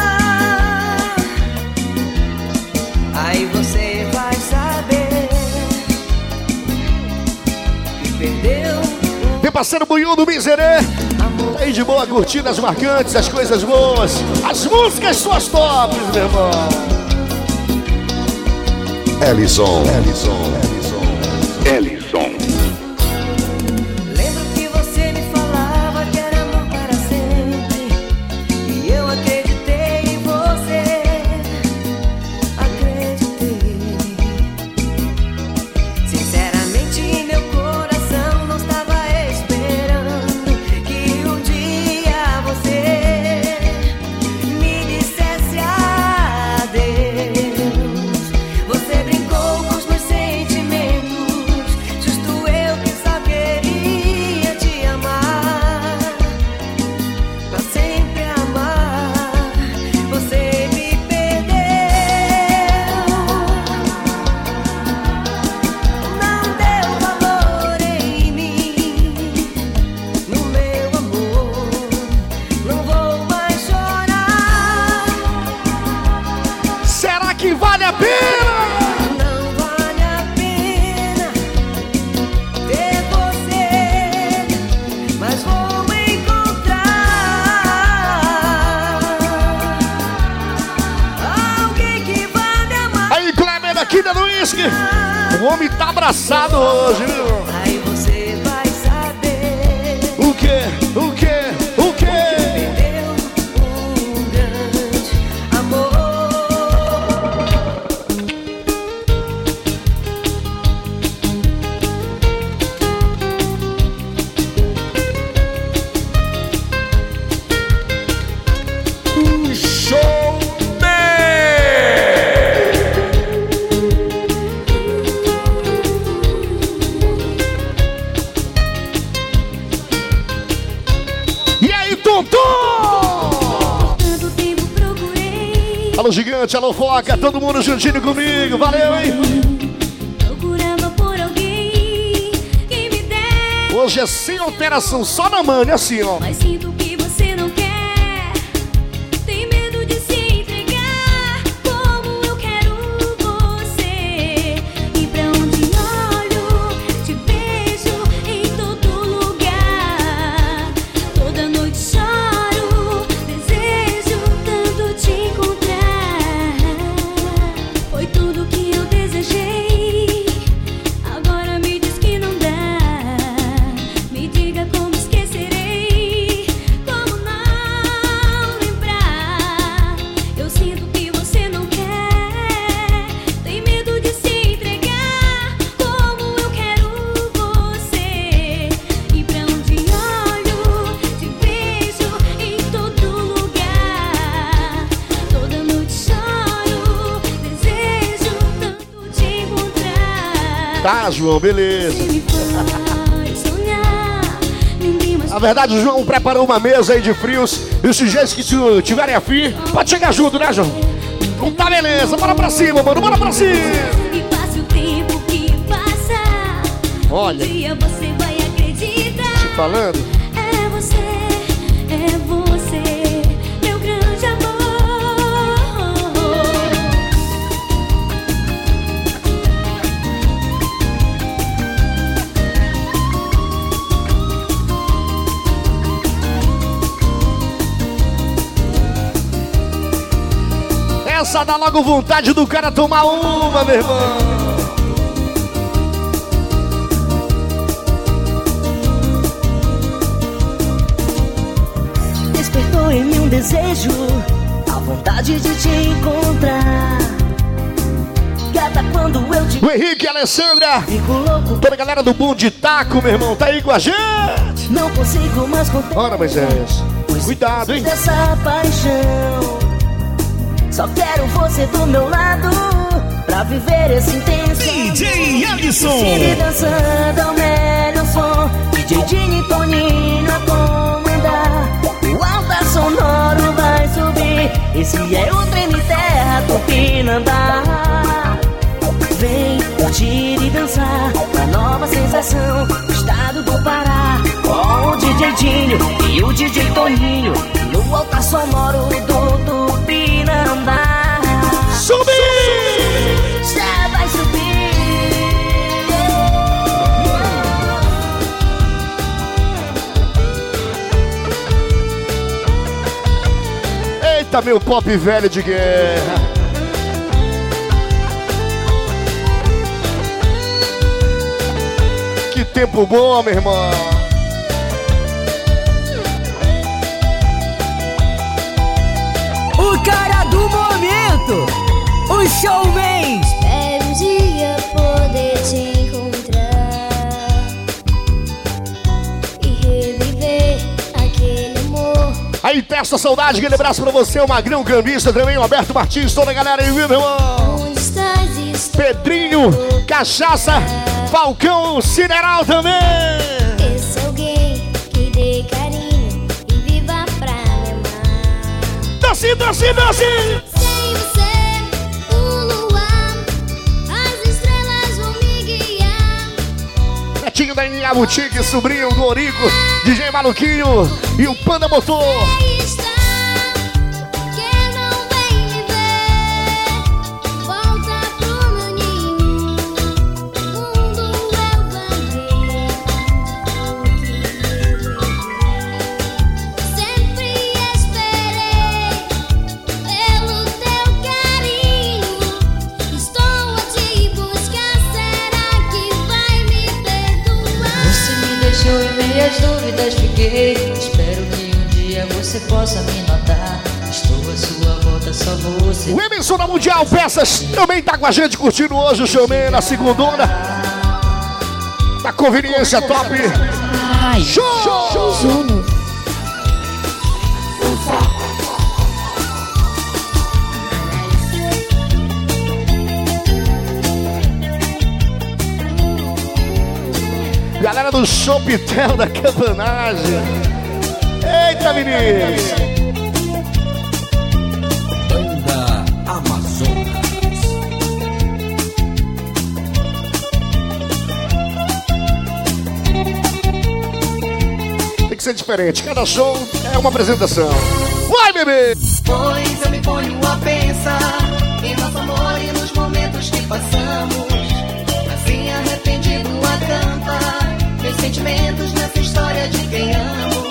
Aí você vai saber que perdeu. Meu parceiro Bunhão do Miserê. Tá aí de boa, curtindo as marcantes, as coisas boas. As músicas suas tops, meu irmão. Ellison. Lembro que você me falava que era amor para sempre, e eu acreditei em você. que vale a pena. Não vale a pena ter você, mas vou encontrar alguém que vale a mais. Aí, Kleber aqui da Luísque. O homem tá abraçado hoje, viu? Aí você vai saber o quê? O quê? O quê? perdeu um grande amor. Show E aí, Tonton? Tanto tempo procurei, Alô, gigante, alô, foca, todo mundo juntinho comigo, valeu, hein? procurando por alguém que me dê. Hoje é sem alteração, só na mão, assim, ó. Mas sinto que você não quer. Tem medo de se entregar como eu quero você. E pra onde olho, te vejo em todo lugar. Toda noite choro, desejo tanto te encontrar. Foi tudo que eu desejei. Agora me diz que não dá. Me diga como esquecerei, como não lembrar. Eu sinto que você não quer. Tem medo de se entregar como eu quero você. E pra onde olho, te vejo em todo lugar. Toda noite choro, desejo tanto te encontrar. Tá, João, beleza. Você me faz sonhar, ninguém mais. Na verdade, o João preparou uma mesa aí de frios. E os sujeitos que tiverem afim, pode chegar junto, né, João? Então tá, beleza. Bora pra cima, mano. Bora pra cima. E passe o tempo que passar, Olha. um dia você vai acreditar. Te falando. É você, meu grande amor. Essa dá logo vontade do cara tomar uma, meu irmão. Despertou em mim um desejo, a vontade de te encontrar. Gata, quando eu te O Henrique e a Alessandra. fico louco, Toda a galera do Bom de Taco, meu irmão, tá aí com a gente. não consigo mais conter Bora, Moisés. Cuidado, hein? dessa paixão. Só quero você do meu lado pra viver esse intenso. DJ Alisson. Cine dançando ao melhor som, DJ Dini Toninho a comandar. O altar sonoro vai subir, esse é o trem terra Tupinambá. Vem curtir e dançar a nova sensação do estado do Pará. Com o DJ Dinho e o DJ Toninho no altar sonoro do Tupinambá. Subir! Já vai subir. Eita, meu pop velho de guerra. Que tempo bom, meu irmão. O cara do momento, o showman. Espero um dia poder te encontrar e reviver aquele amor. Aí, testa saudade, aquele abraço pra você, o Magrão Cambista também, o Alberto Martins, toda a galera aí, viu, meu irmão? Onde estás? Estou Pedrinho, Cachaça, Falcão, Cineral também. esse alguém que dê carinho e viva pra me amar. Doce, doce, doce. Sem você, o luar, as estrelas vão me guiar. Netinho da Ininha Boutique, sobrinho do Orico, DJ Maluquinho e o Panda Motor. Aí está, que não vem me ver. minhas dúvidas fiquei. Espero que um dia você possa me notar. Estou à sua volta, só você. O Emerson da Mundial Peças também tá com a gente curtindo hoje o showman na segundona. Da Conveniência Top. Show! Júnior. Galera do Chopitel da Campanagem. Eita, meninos! Banda Amazonas. Tem que ser diferente. Cada show é uma apresentação. Vai, bebê! Pois eu me ponho a pensar em nosso amor e nos momentos que passamos. Assim arrependido a cantar meus sentimentos nessa história de quem amo.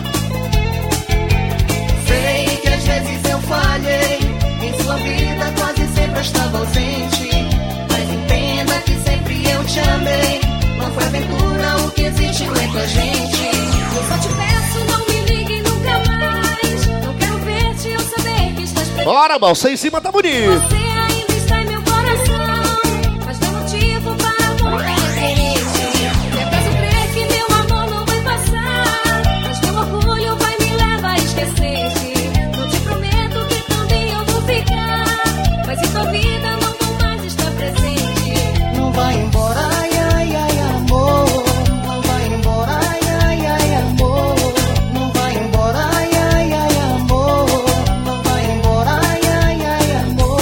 Sei que às vezes eu falhei, em sua vida quase sempre estava ausente. Mas entenda que sempre eu te amei. Não foi aventura o que existiu entre a gente. Eu só te peço, não me ligue nunca mais. Não quero ver-te, eu saber que estás presente. Bora, balsa em cima tá bonito. Você ainda está em meu coração, mas tem motivo para voltar diferente. É preciso crer que meu amor não vai passar, mas meu orgulho vai me levar a esquecer-te. Não te prometo que também eu vou ficar, mas em tua vida não vou mais estar presente. Não vai embora, ai, ai, ai, amor. Não vai embora, ai, ai, ai, amor. Não vai embora, ai, ai, ai, amor. Não vai embora, ai, ai, ai, amor.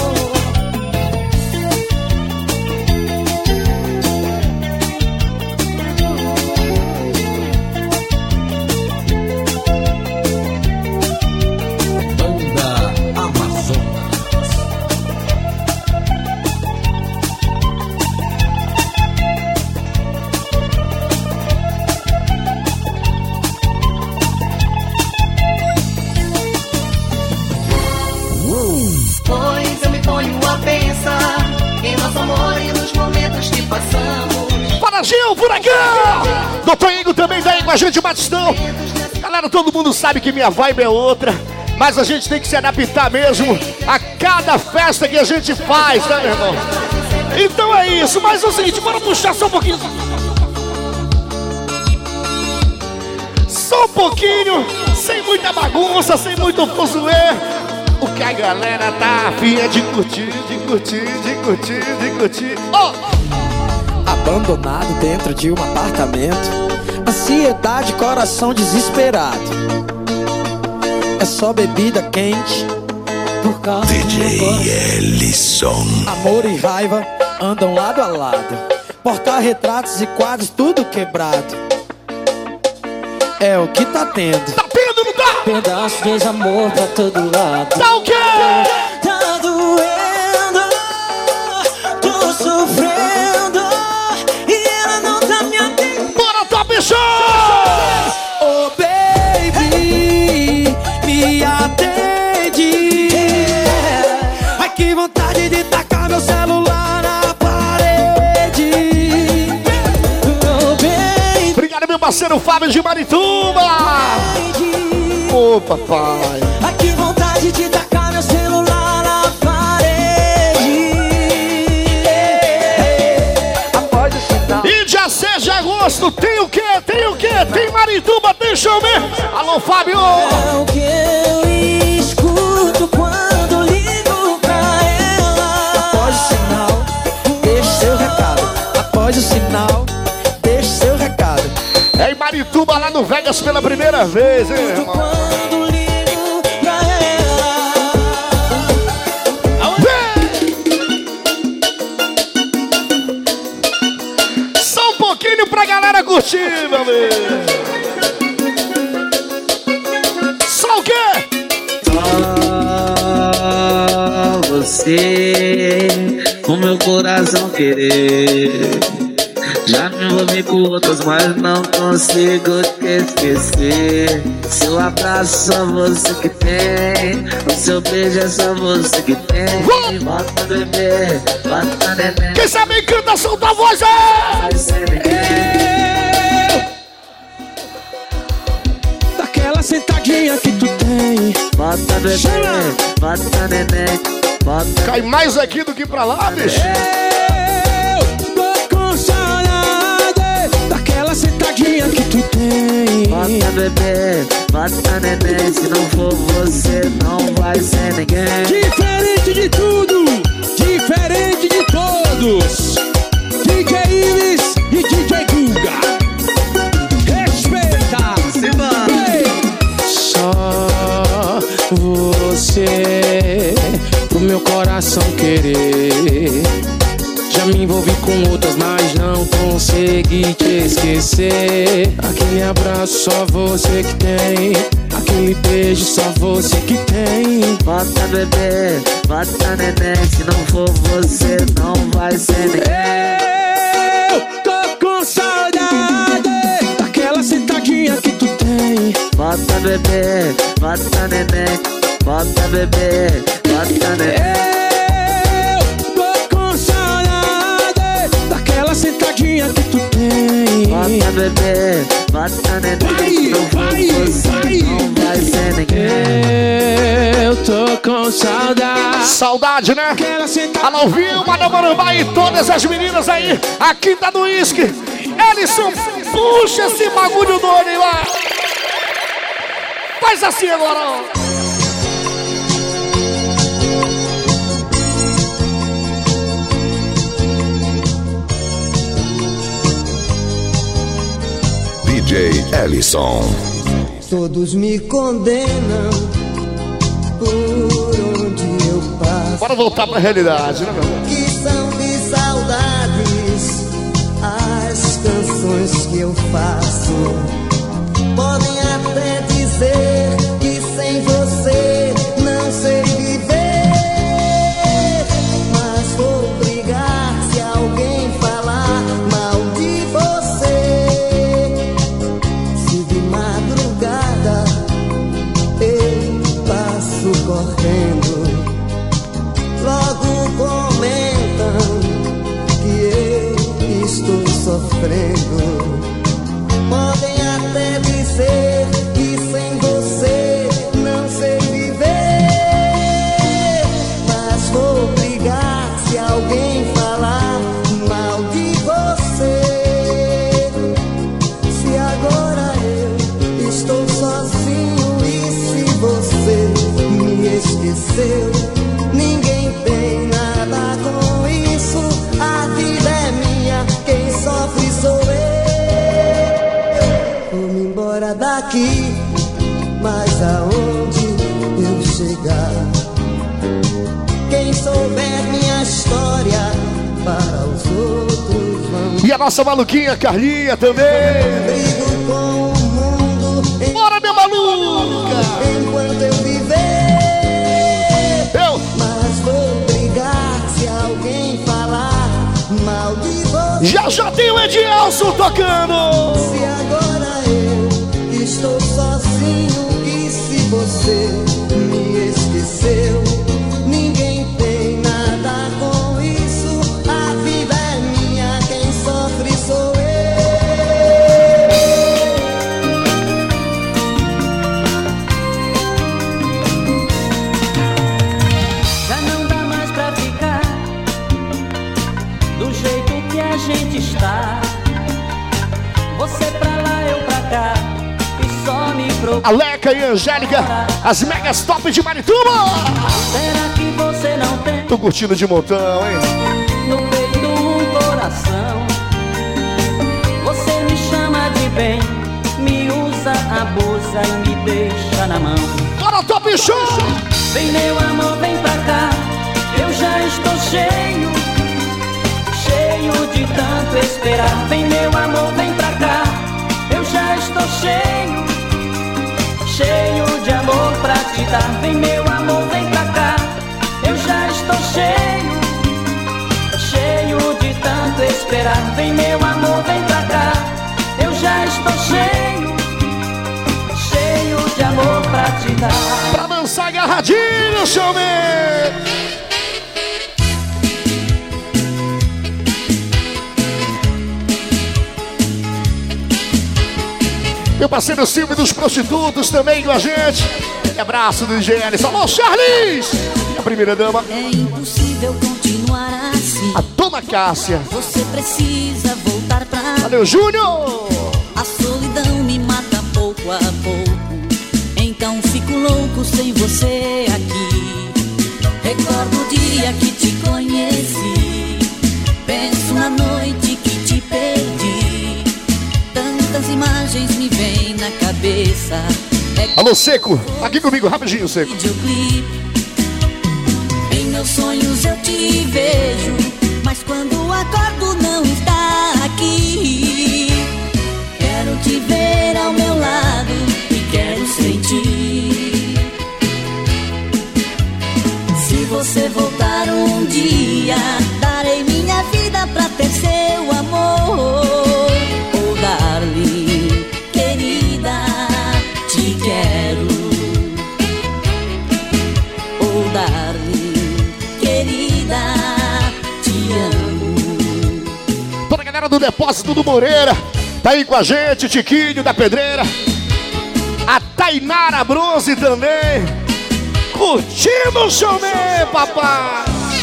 Banda Amazonas. Pois eu me ponho a pensar em nosso amor e nos momentos que passamos. Para Gil, Furacão! Doutor Igor também tá aí com a gente, Batistão. Galera, todo mundo sabe que minha vibe é outra, mas a gente tem que se adaptar mesmo a cada festa que a gente faz, né, meu irmão? Então é isso, mas é o seguinte, bora puxar só um pouquinho. Só um pouquinho, sem muita bagunça, sem muito fuzuê. O que a galera tá afim é de curtir, de curtir, de curtir, de curtir. Oh! Abandonado dentro de um apartamento, ansiedade, coração desesperado. É só bebida quente por causa DJ Ellison. Amor e raiva andam lado a lado, porta-retratos e quadros tudo quebrado. É o que tá tendo. Tá tendo, não tá? Pedaço de desamor pra todo lado. Tá o quê? Tá doendo, tô sofrendo e ela não tá me atendendo. Bora, Top Show! Oh baby, me atende. Ai que vontade de tacar meu celular na parede. Oh baby. Obrigado, meu parceiro Fábio de Marituba. Ô, papai. Ai que vontade de tacar meu celular na parede. Após o sinal. E dia 6 de agosto tem o quê? Tem o quê? Tem Marituba, deixa eu ver. Alô, Fábio. É o que eu escuto quando ligo pra ela. Após o sinal, deixe seu recado. Após o sinal, deixe seu recado. É em Marituba, lá no Vegas pela primeira vez, hein, irmão? Quando ligo pra ela. Só um pouquinho pra galera curtir, meu amigo. Só o quê? Só você, o meu coração querer. Já me envolvi com outros, mas não consigo te esquecer. Seu abraço só você que tem, o seu beijo é só você que tem. Bota bebê, bota neném. Quem sabe canta, solta a voz aí! sentadinha que tu tem. Bota bebê, bota neném, bota. Cai mais aqui do que pra lá, bicho. Eu tô com saudade daquela sentadinha que tu tem. Bota bebê, bota neném. Se não for você, não vai ser ninguém. Diferente de tudo, diferente de todos. DJ Ives e DJ Guga. Respeita. Só você pro meu coração querer. Já me envolvi com outras, mas não consegui te esquecer. Aquele abraço só você que tem, aquele beijo só você que tem. Bota bebê, bota neném. Se não for você, não vai ser ninguém. Eu tô com saudade daquela sentadinha que tu tem. Bota bebê, bota neném. Bota bebê, bota neném. Eu tô com saudade daquela sentadinha que tu tem. Bota bebê, bota neném. Não for você, não vai ser ninguém. Eu tô com saudade. Saudade, né? Alô, Vilma da Morambá e todas as meninas aí. A Quinta do Whisky. Ellison, puxa esse bagulho doido aí lá. Faz assim agora, ó. DJ Ellison. Todos me condenam por onde eu passo. Bora voltar pra realidade, né, meu irmão? Que são de saudades as canções que eu faço. Podem até dizer que sem você não sei viver, mas vou brigar se alguém falar mal de você. Se de madrugada eu passo correndo, logo comentam que eu estou sofrendo. Podem até dizer que sem você não sei viver, mas vou brigar se alguém falar mal de você. Se agora eu estou sozinho e se você me esqueceu, ninguém tem nada com isso. A vida é minha, quem sofre sou eu. Vou-me embora daqui, mas aonde eu chegar, quem souber minha história para os outros vão. E a nossa maluquinha Carlinha também. Brigo com o mundo. Bora, minha maluca! Enquanto eu viver, mas vou brigar se alguém falar mal de você. Já tem o Edielson tocando. Se agora eu estou sozinho e se você me esqueceu, ninguém tem nada com isso. A vida é minha, quem sofre sou eu. Já não dá mais pra ficar do jeito que a gente está. Você pra lá, eu pra cá, e só me procura. Aleca e Angélica, as megas top de Marituba. Será que você não tem Tô curtindo de montão, hein? no peito um coração? Você me chama de bem, me usa, abusa e me deixa na mão. Bora, Top Show! Vem meu amor, vem pra cá, eu já estou cheio, cheio de tanto esperar. Vem meu amor, vem pra cá, eu já estou cheio, cheio de amor pra te dar. Vem meu amor, vem pra cá, eu já estou cheio, cheio de tanto esperar. Vem meu amor, vem pra cá, eu já estou cheio, cheio de amor pra te dar. Pra dançar agarradinho, showman! Meu parceiro Silvio dos prostitutos também com a gente. E abraço do DJ Ellison. Alô, Charles! E a primeira dama. É impossível continuar assim. A dona Cássia. Você precisa voltar pra mim. Valeu, Júnior! A solidão me mata pouco a pouco. Então fico louco sem você aqui. Recordo o dia que te conheci. Penso na noite que te perdi. Tantas imagens me vêm na cabeça. Alô, Seco, aqui comigo, rapidinho, Seco. Em meus sonhos eu te vejo, mas quando acordo não está aqui. Quero te ver ao meu lado e quero sentir. Se você voltar um dia, darei minha vida pra ter seu amor. Oh, darling, querida, te quero. Oh, darling, querida, te amo. Toda a galera do Depósito do Moreira tá aí com a gente, Tiquinho da Pedreira. A Tainara Bronze também. Curtindo o showman, papai.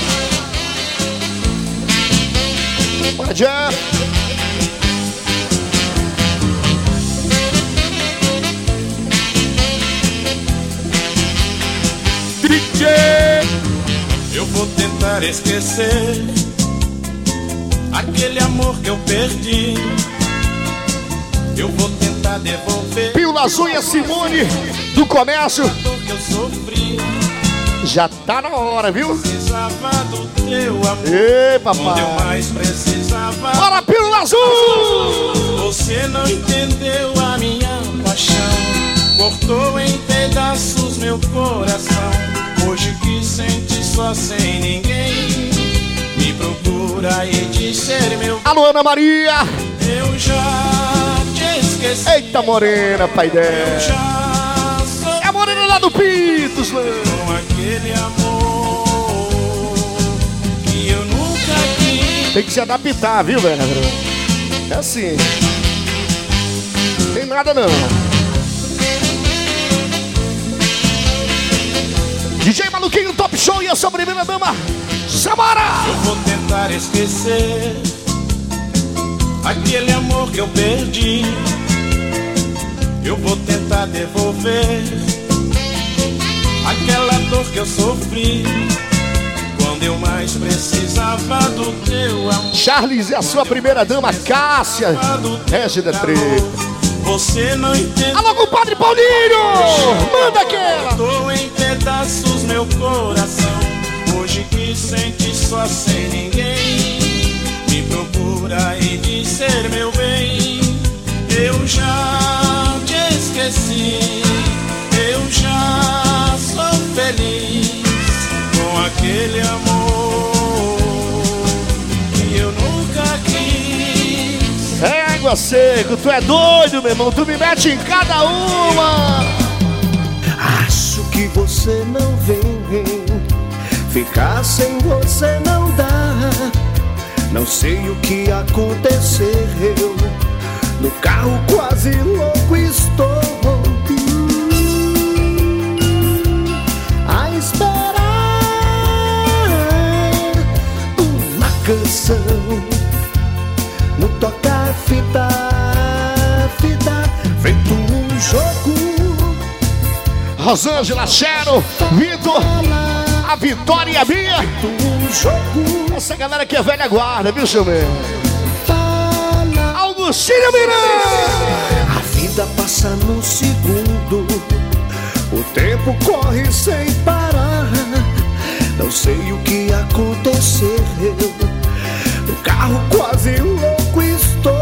Bora, Jeff. Eu vou tentar esquecer aquele amor que eu perdi. Eu vou tentar devolver. Pio Lazuia Simone do Comércio. Que eu sofri. Já tá na hora, viu? Precisava do teu amor. Ei, papai. Quando eu mais precisava. Bora, Pio Lazu! Você não entendeu a minha paixão. Cortou em pedaços meu coração. Hoje que sente só sem ninguém, me procura e diz ser meu. Alô, Ana Maria! Eu já te esqueci. Eita, morena, pai dela. É a morena lá do Pitos, mano. Com aquele amor que eu nunca quis. Tem que se adaptar, viu, velho? É assim. Tem nada não. DJ Maluquinho Top Show e a sua primeira dama, Samara! Eu vou tentar esquecer aquele amor que eu perdi. Eu vou tentar devolver aquela dor que eu sofri quando eu mais precisava do teu amor. Charles e a sua primeira dama, Cássia, Régida Treta. Você não entende. Alô, compadre Paulinho! Manda aquela! Tô em pedaços meu coração. Hoje que sente só sem ninguém, me procura e diz ser meu bem. Eu já te esqueci. Eu já sou feliz com aquele amor que eu nunca quis. Égua Seco, tu é doido, meu irmão. Tu me mete em cada uma. Acho que você não vem. Ficar sem você não dá. Não sei o que aconteceu. No carro quase louco estou. A esperar uma canção. No toca-fita, feito um jogo. Rosângela, Chero, Vitor, a Vitória e a Bia. Essa galera que é velha guarda, viu, seu meu? Augustinho Miranda. A vida passa num segundo. O tempo corre sem parar. Não sei o que aconteceu. No carro quase louco estou.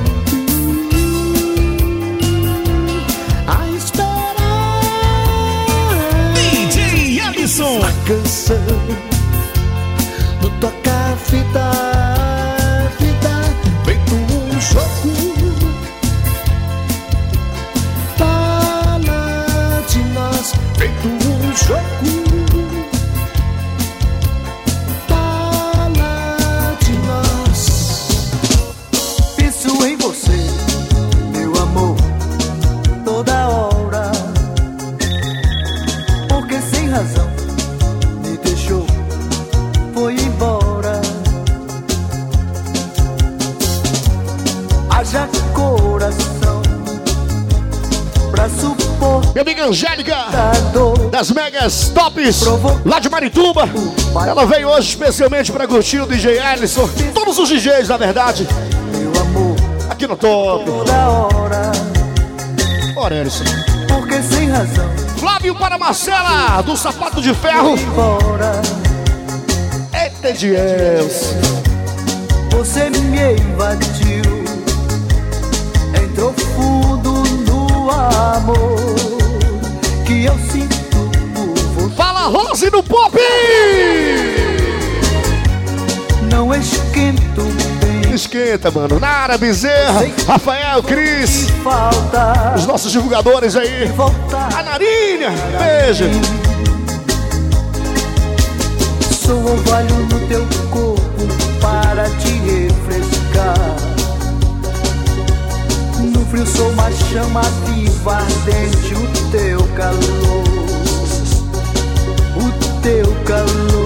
A esperar DJ Ellison. A canção no toca-fita, feito um jogo. Fala de nós, feito um jogo. Minha amiga Angélica, das Megas Tops, lá de Marituba. Ela veio hoje especialmente para curtir o DJ Ellison. Todos os DJs, na verdade. Aqui no Top. Ora, Ellison. Porque sem razão. Flávio para Marcela, do Sapato de Ferro. Eita, Deus. Você me invadiu. Entrou fundo no amor que eu sinto por você. Fala, Rose no Pop! Não esquento bem. Esquenta, mano. Nara, Bezerra, Rafael, Cris. Os nossos divulgadores aí. A Narinha, beijo. Sou orvalho no teu corpo para te refrescar. No frio sou uma chama viva, ardente, o teu calor. O teu calor.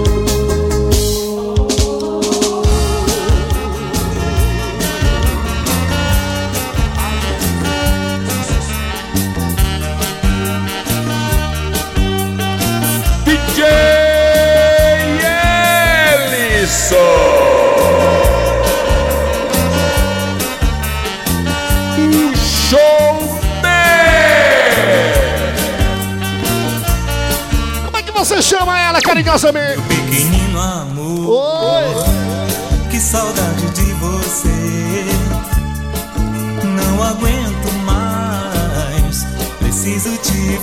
DJ Ellison. Você chama ela carinhosamente. Meu pequenino amor. Oi. Que saudade de você. Não aguento mais. Preciso te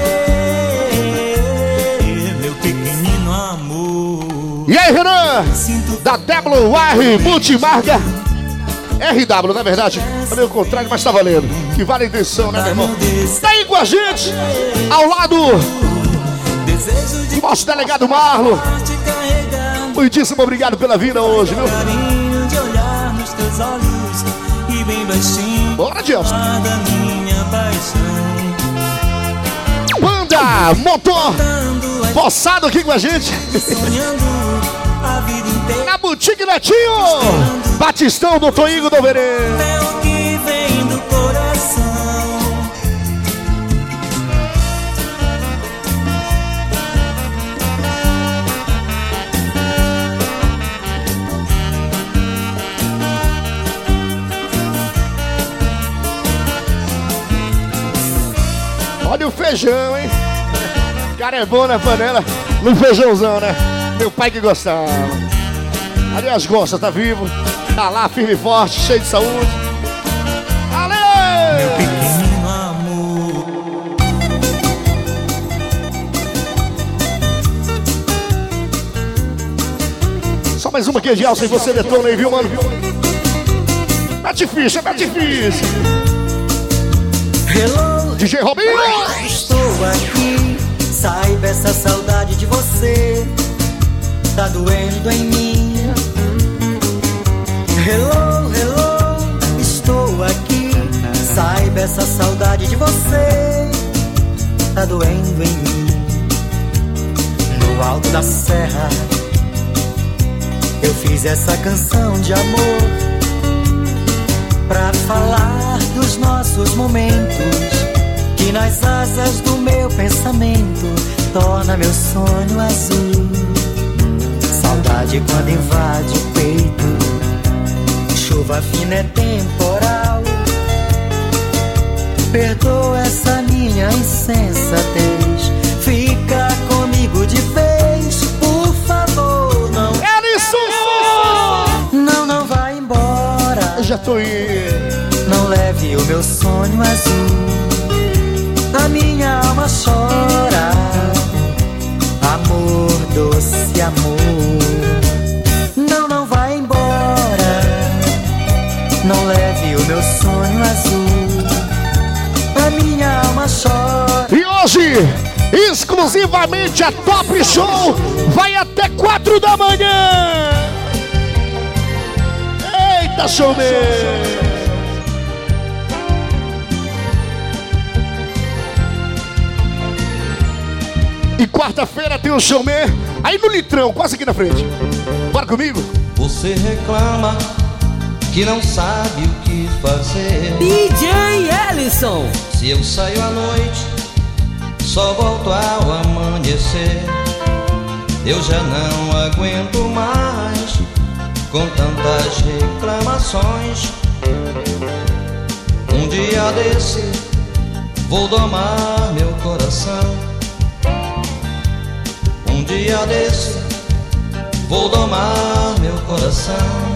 ver. Meu pequenino amor. E aí, Renan? Da WR Multimarca. RW, na verdade. Falei o contrário, mas tá valendo. Que vale a intenção, né, meu irmão? Tá aí com a gente. Ao lado do nosso delegado Marlon. Muitíssimo obrigado pela vida hoje, viu? Bora, Gelson. Banda Motor Poçado aqui com a gente. Na Boutique Netinho. Batistão do Toinho do Verê. É o que vem do coração. Olha o feijão, hein? O cara é bom na panela, no feijãozão, né? Meu pai que gostava. Aliás, gosta, tá vivo. Tá lá, firme e forte, cheio de saúde. Ale! Meu pequenino amor. Só mais uma aqui, Gelson, e você detona aí, viu, mano? Mete ficha, mete ficha. Hello, DJ Robinho! estou aqui. Saiba essa saudade de você. Tá doendo em mim. Hello, hello, estou aqui. Saiba essa saudade de você. Tá doendo em mim. No alto da serra eu fiz essa canção de amor pra falar dos nossos momentos, que nas asas do meu pensamento torna meu sonho azul. Saudade quando invade o peito, chuva fina é temporal. Perdoa essa minha insensatez, fica comigo de vez, por favor, não. Não, não vai embora. Eu já tô indo. Não leve o meu sonho azul. A minha alma chora. Amor, doce amor. Não, não vai embora. Não leve o meu sonho azul. A minha alma chora. E hoje, exclusivamente a Top Show vai até 4 da manhã. Eita, showman! E quarta-feira tem um showman aí no Litrão, quase aqui na frente. Bora comigo? Você reclama que não sabe o que fazer. DJ Ellison. Se eu saio à noite, só volto ao amanhecer. Eu já não aguento mais com tantas reclamações. Um dia desse vou domar meu coração. Um dia desse vou domar meu coração.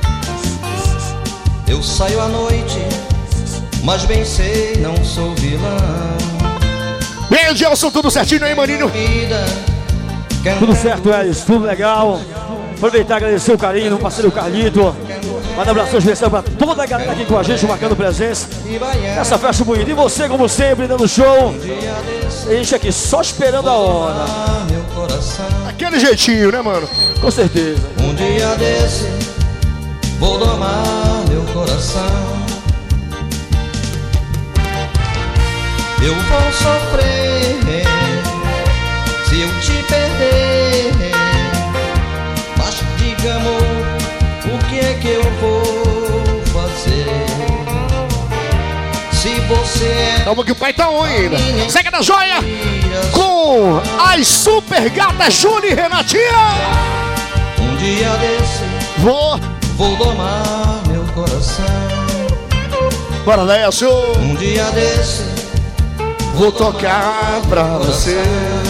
Eu saio à noite, mas bem sei, não sou vilão. E aí, Gelson, tudo certinho aí, maninho? Tudo certo, Elis, tudo legal. Aproveitar e agradecer o carinho do parceiro Carlito. Manda um abraço especial pra toda a galera aqui com a gente, marcando presença nessa festa bonita. E você, como sempre, dando show. A gente aqui só esperando a hora. Aquele jeitinho, né, mano? Com certeza. Um dia desse vou domar meu coração. Eu vou sofrer se eu te perder. Mas diga, amor, o que é que eu vou fazer? Se você é... Calma que o pai tá on ainda. Segue da joia com as super gatas Júnior e Renatinha. Um dia desse vou domar meu coração. Bora, Lécio. Um dia desse vou tocar pra você.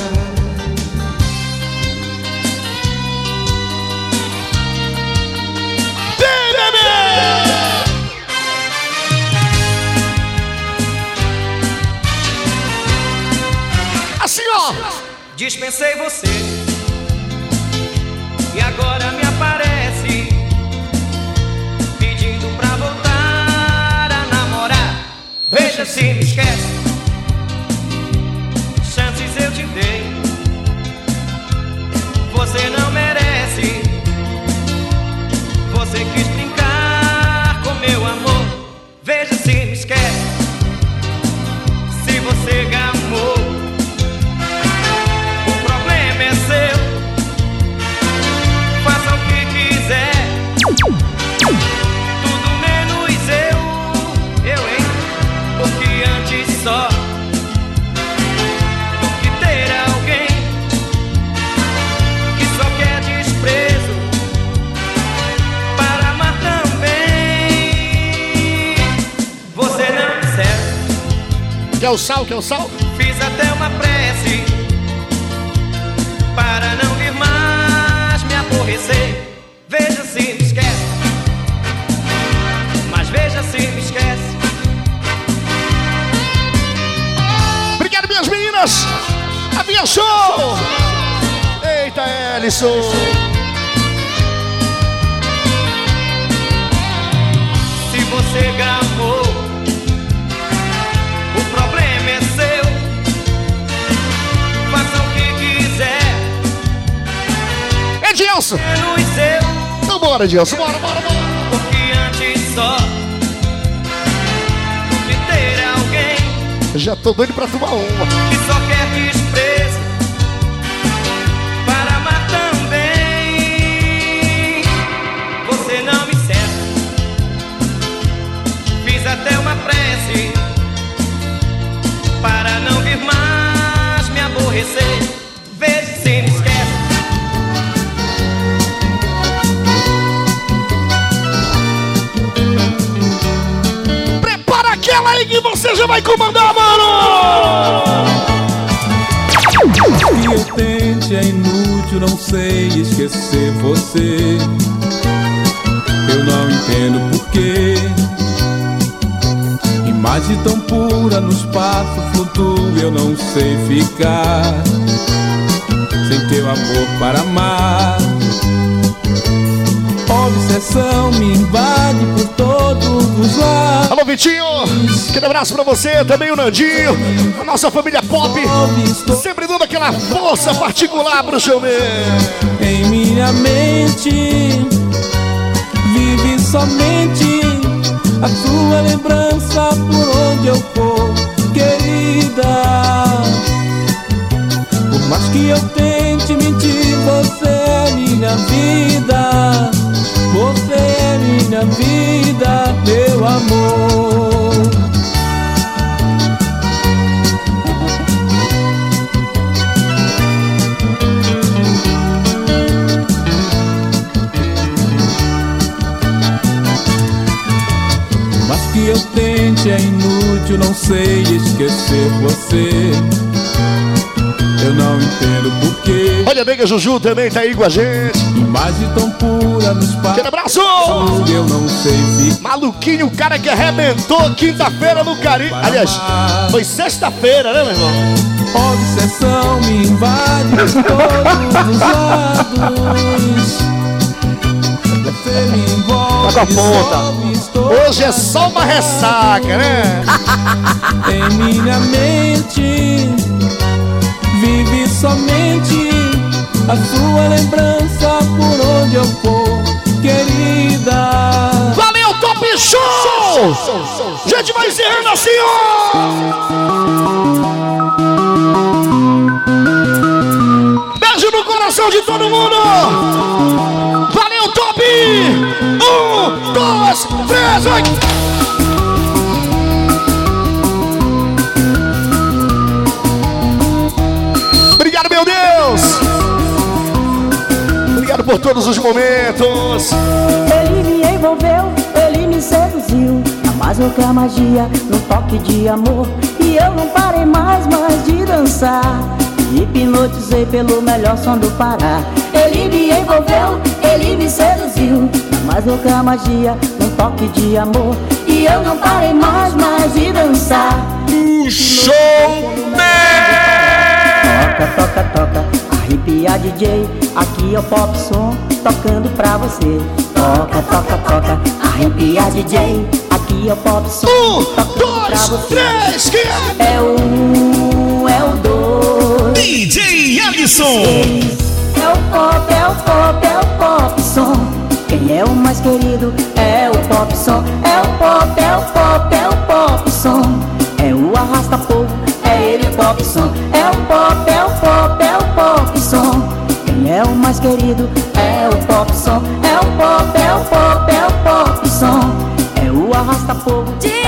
Assim, ó. Dispensei você e agora me aparece pedindo pra voltar a namorar. Veja se me esquece. Chances eu te dei, você não merece. Você quis brincar com meu amor. Veja se me esquece. Se você gamou, o problema é seu. Faça o que quiser, tudo menos eu, hein? Porque antes só quer o sal, quer o sal? Fiz até uma prece para não vir mais me aborrecer. Veja se me esquece, mas veja se me esquece. Obrigado, minhas meninas. A minha show. Eita, Ellison. Se você gamou, o problema é seu. Faça o que quiser. Edilson! Então bora, Edilson. Bora. Porque antes só de ter alguém eu já tô doido pra tomar uma. que só quer desprezo para amar também. Você não me serve. Fiz até uma prece para não vir mais me aborrecer. Veja se me esquece. Prepara aquela aí que você já vai comandar, mano! Que eu tente é inútil, não sei esquecer você. Eu não entendo porquê. Imagem tão pura no espaço flutua, eu não sei ficar sem teu amor para amar. Obsessão me invade por todos os lados. Alô, Vitinho, aquele abraço pra você, também o Nandinho, a nossa família pop, sempre dando aquela força particular pro showman. Em minha mente vive somente a sua lembrança por onde eu for, querida. Por mais que eu tente mentir, você é minha vida. Você é minha vida, meu amor. mente é inútil, não sei esquecer você. Eu não entendo porquê. Olha bem que a Juju também tá aí com a gente. Imagem tão pura nos passos. Aquele abraço! Eu não sei ficar. Maluquinho, o cara que arrebentou quinta-feira no Caribe. Aliás, foi sexta-feira, né, meu irmão? Obsessão me invade por todos os lados. Você me envolve, tá com a ponta. Hoje é só uma ressaca, né? Em minha mente vive somente a sua lembrança por onde eu for, querida. Valeu, Top Show! Gente, vai encerrando assim, ó! Beijo no coração de todo mundo! Valeu, Top! 1, 2, 3, 8! Meu Deus! Obrigado por todos os momentos. Ele me envolveu, ele me seduziu. Na mais louca magia, no toque de amor. E eu não parei mais de dançar. Me hipnotizei pelo melhor som do Pará. Ele me envolveu, ele me seduziu. Na mais louca magia, no toque de amor. E eu não parei mais de dançar. O show toca, toca, arrepia DJ, aqui é o pop som, tocando pra você. Toca, toca, toca, arrepia DJ, aqui é o pop som, tocando pra você. 3, que é o 1, é o 2, DJ Ellison. É o pop, é o pop, é o pop som. Quem é o mais querido é o pop som. É o pop, é o pop, é o pop som. É o arrasta-povo, é ele o pop som. É o pop, é o pop, é o pop som. Quem é o mais querido é o pop som. É o pop, é o pop, é o pop som. É o arrasta-povo.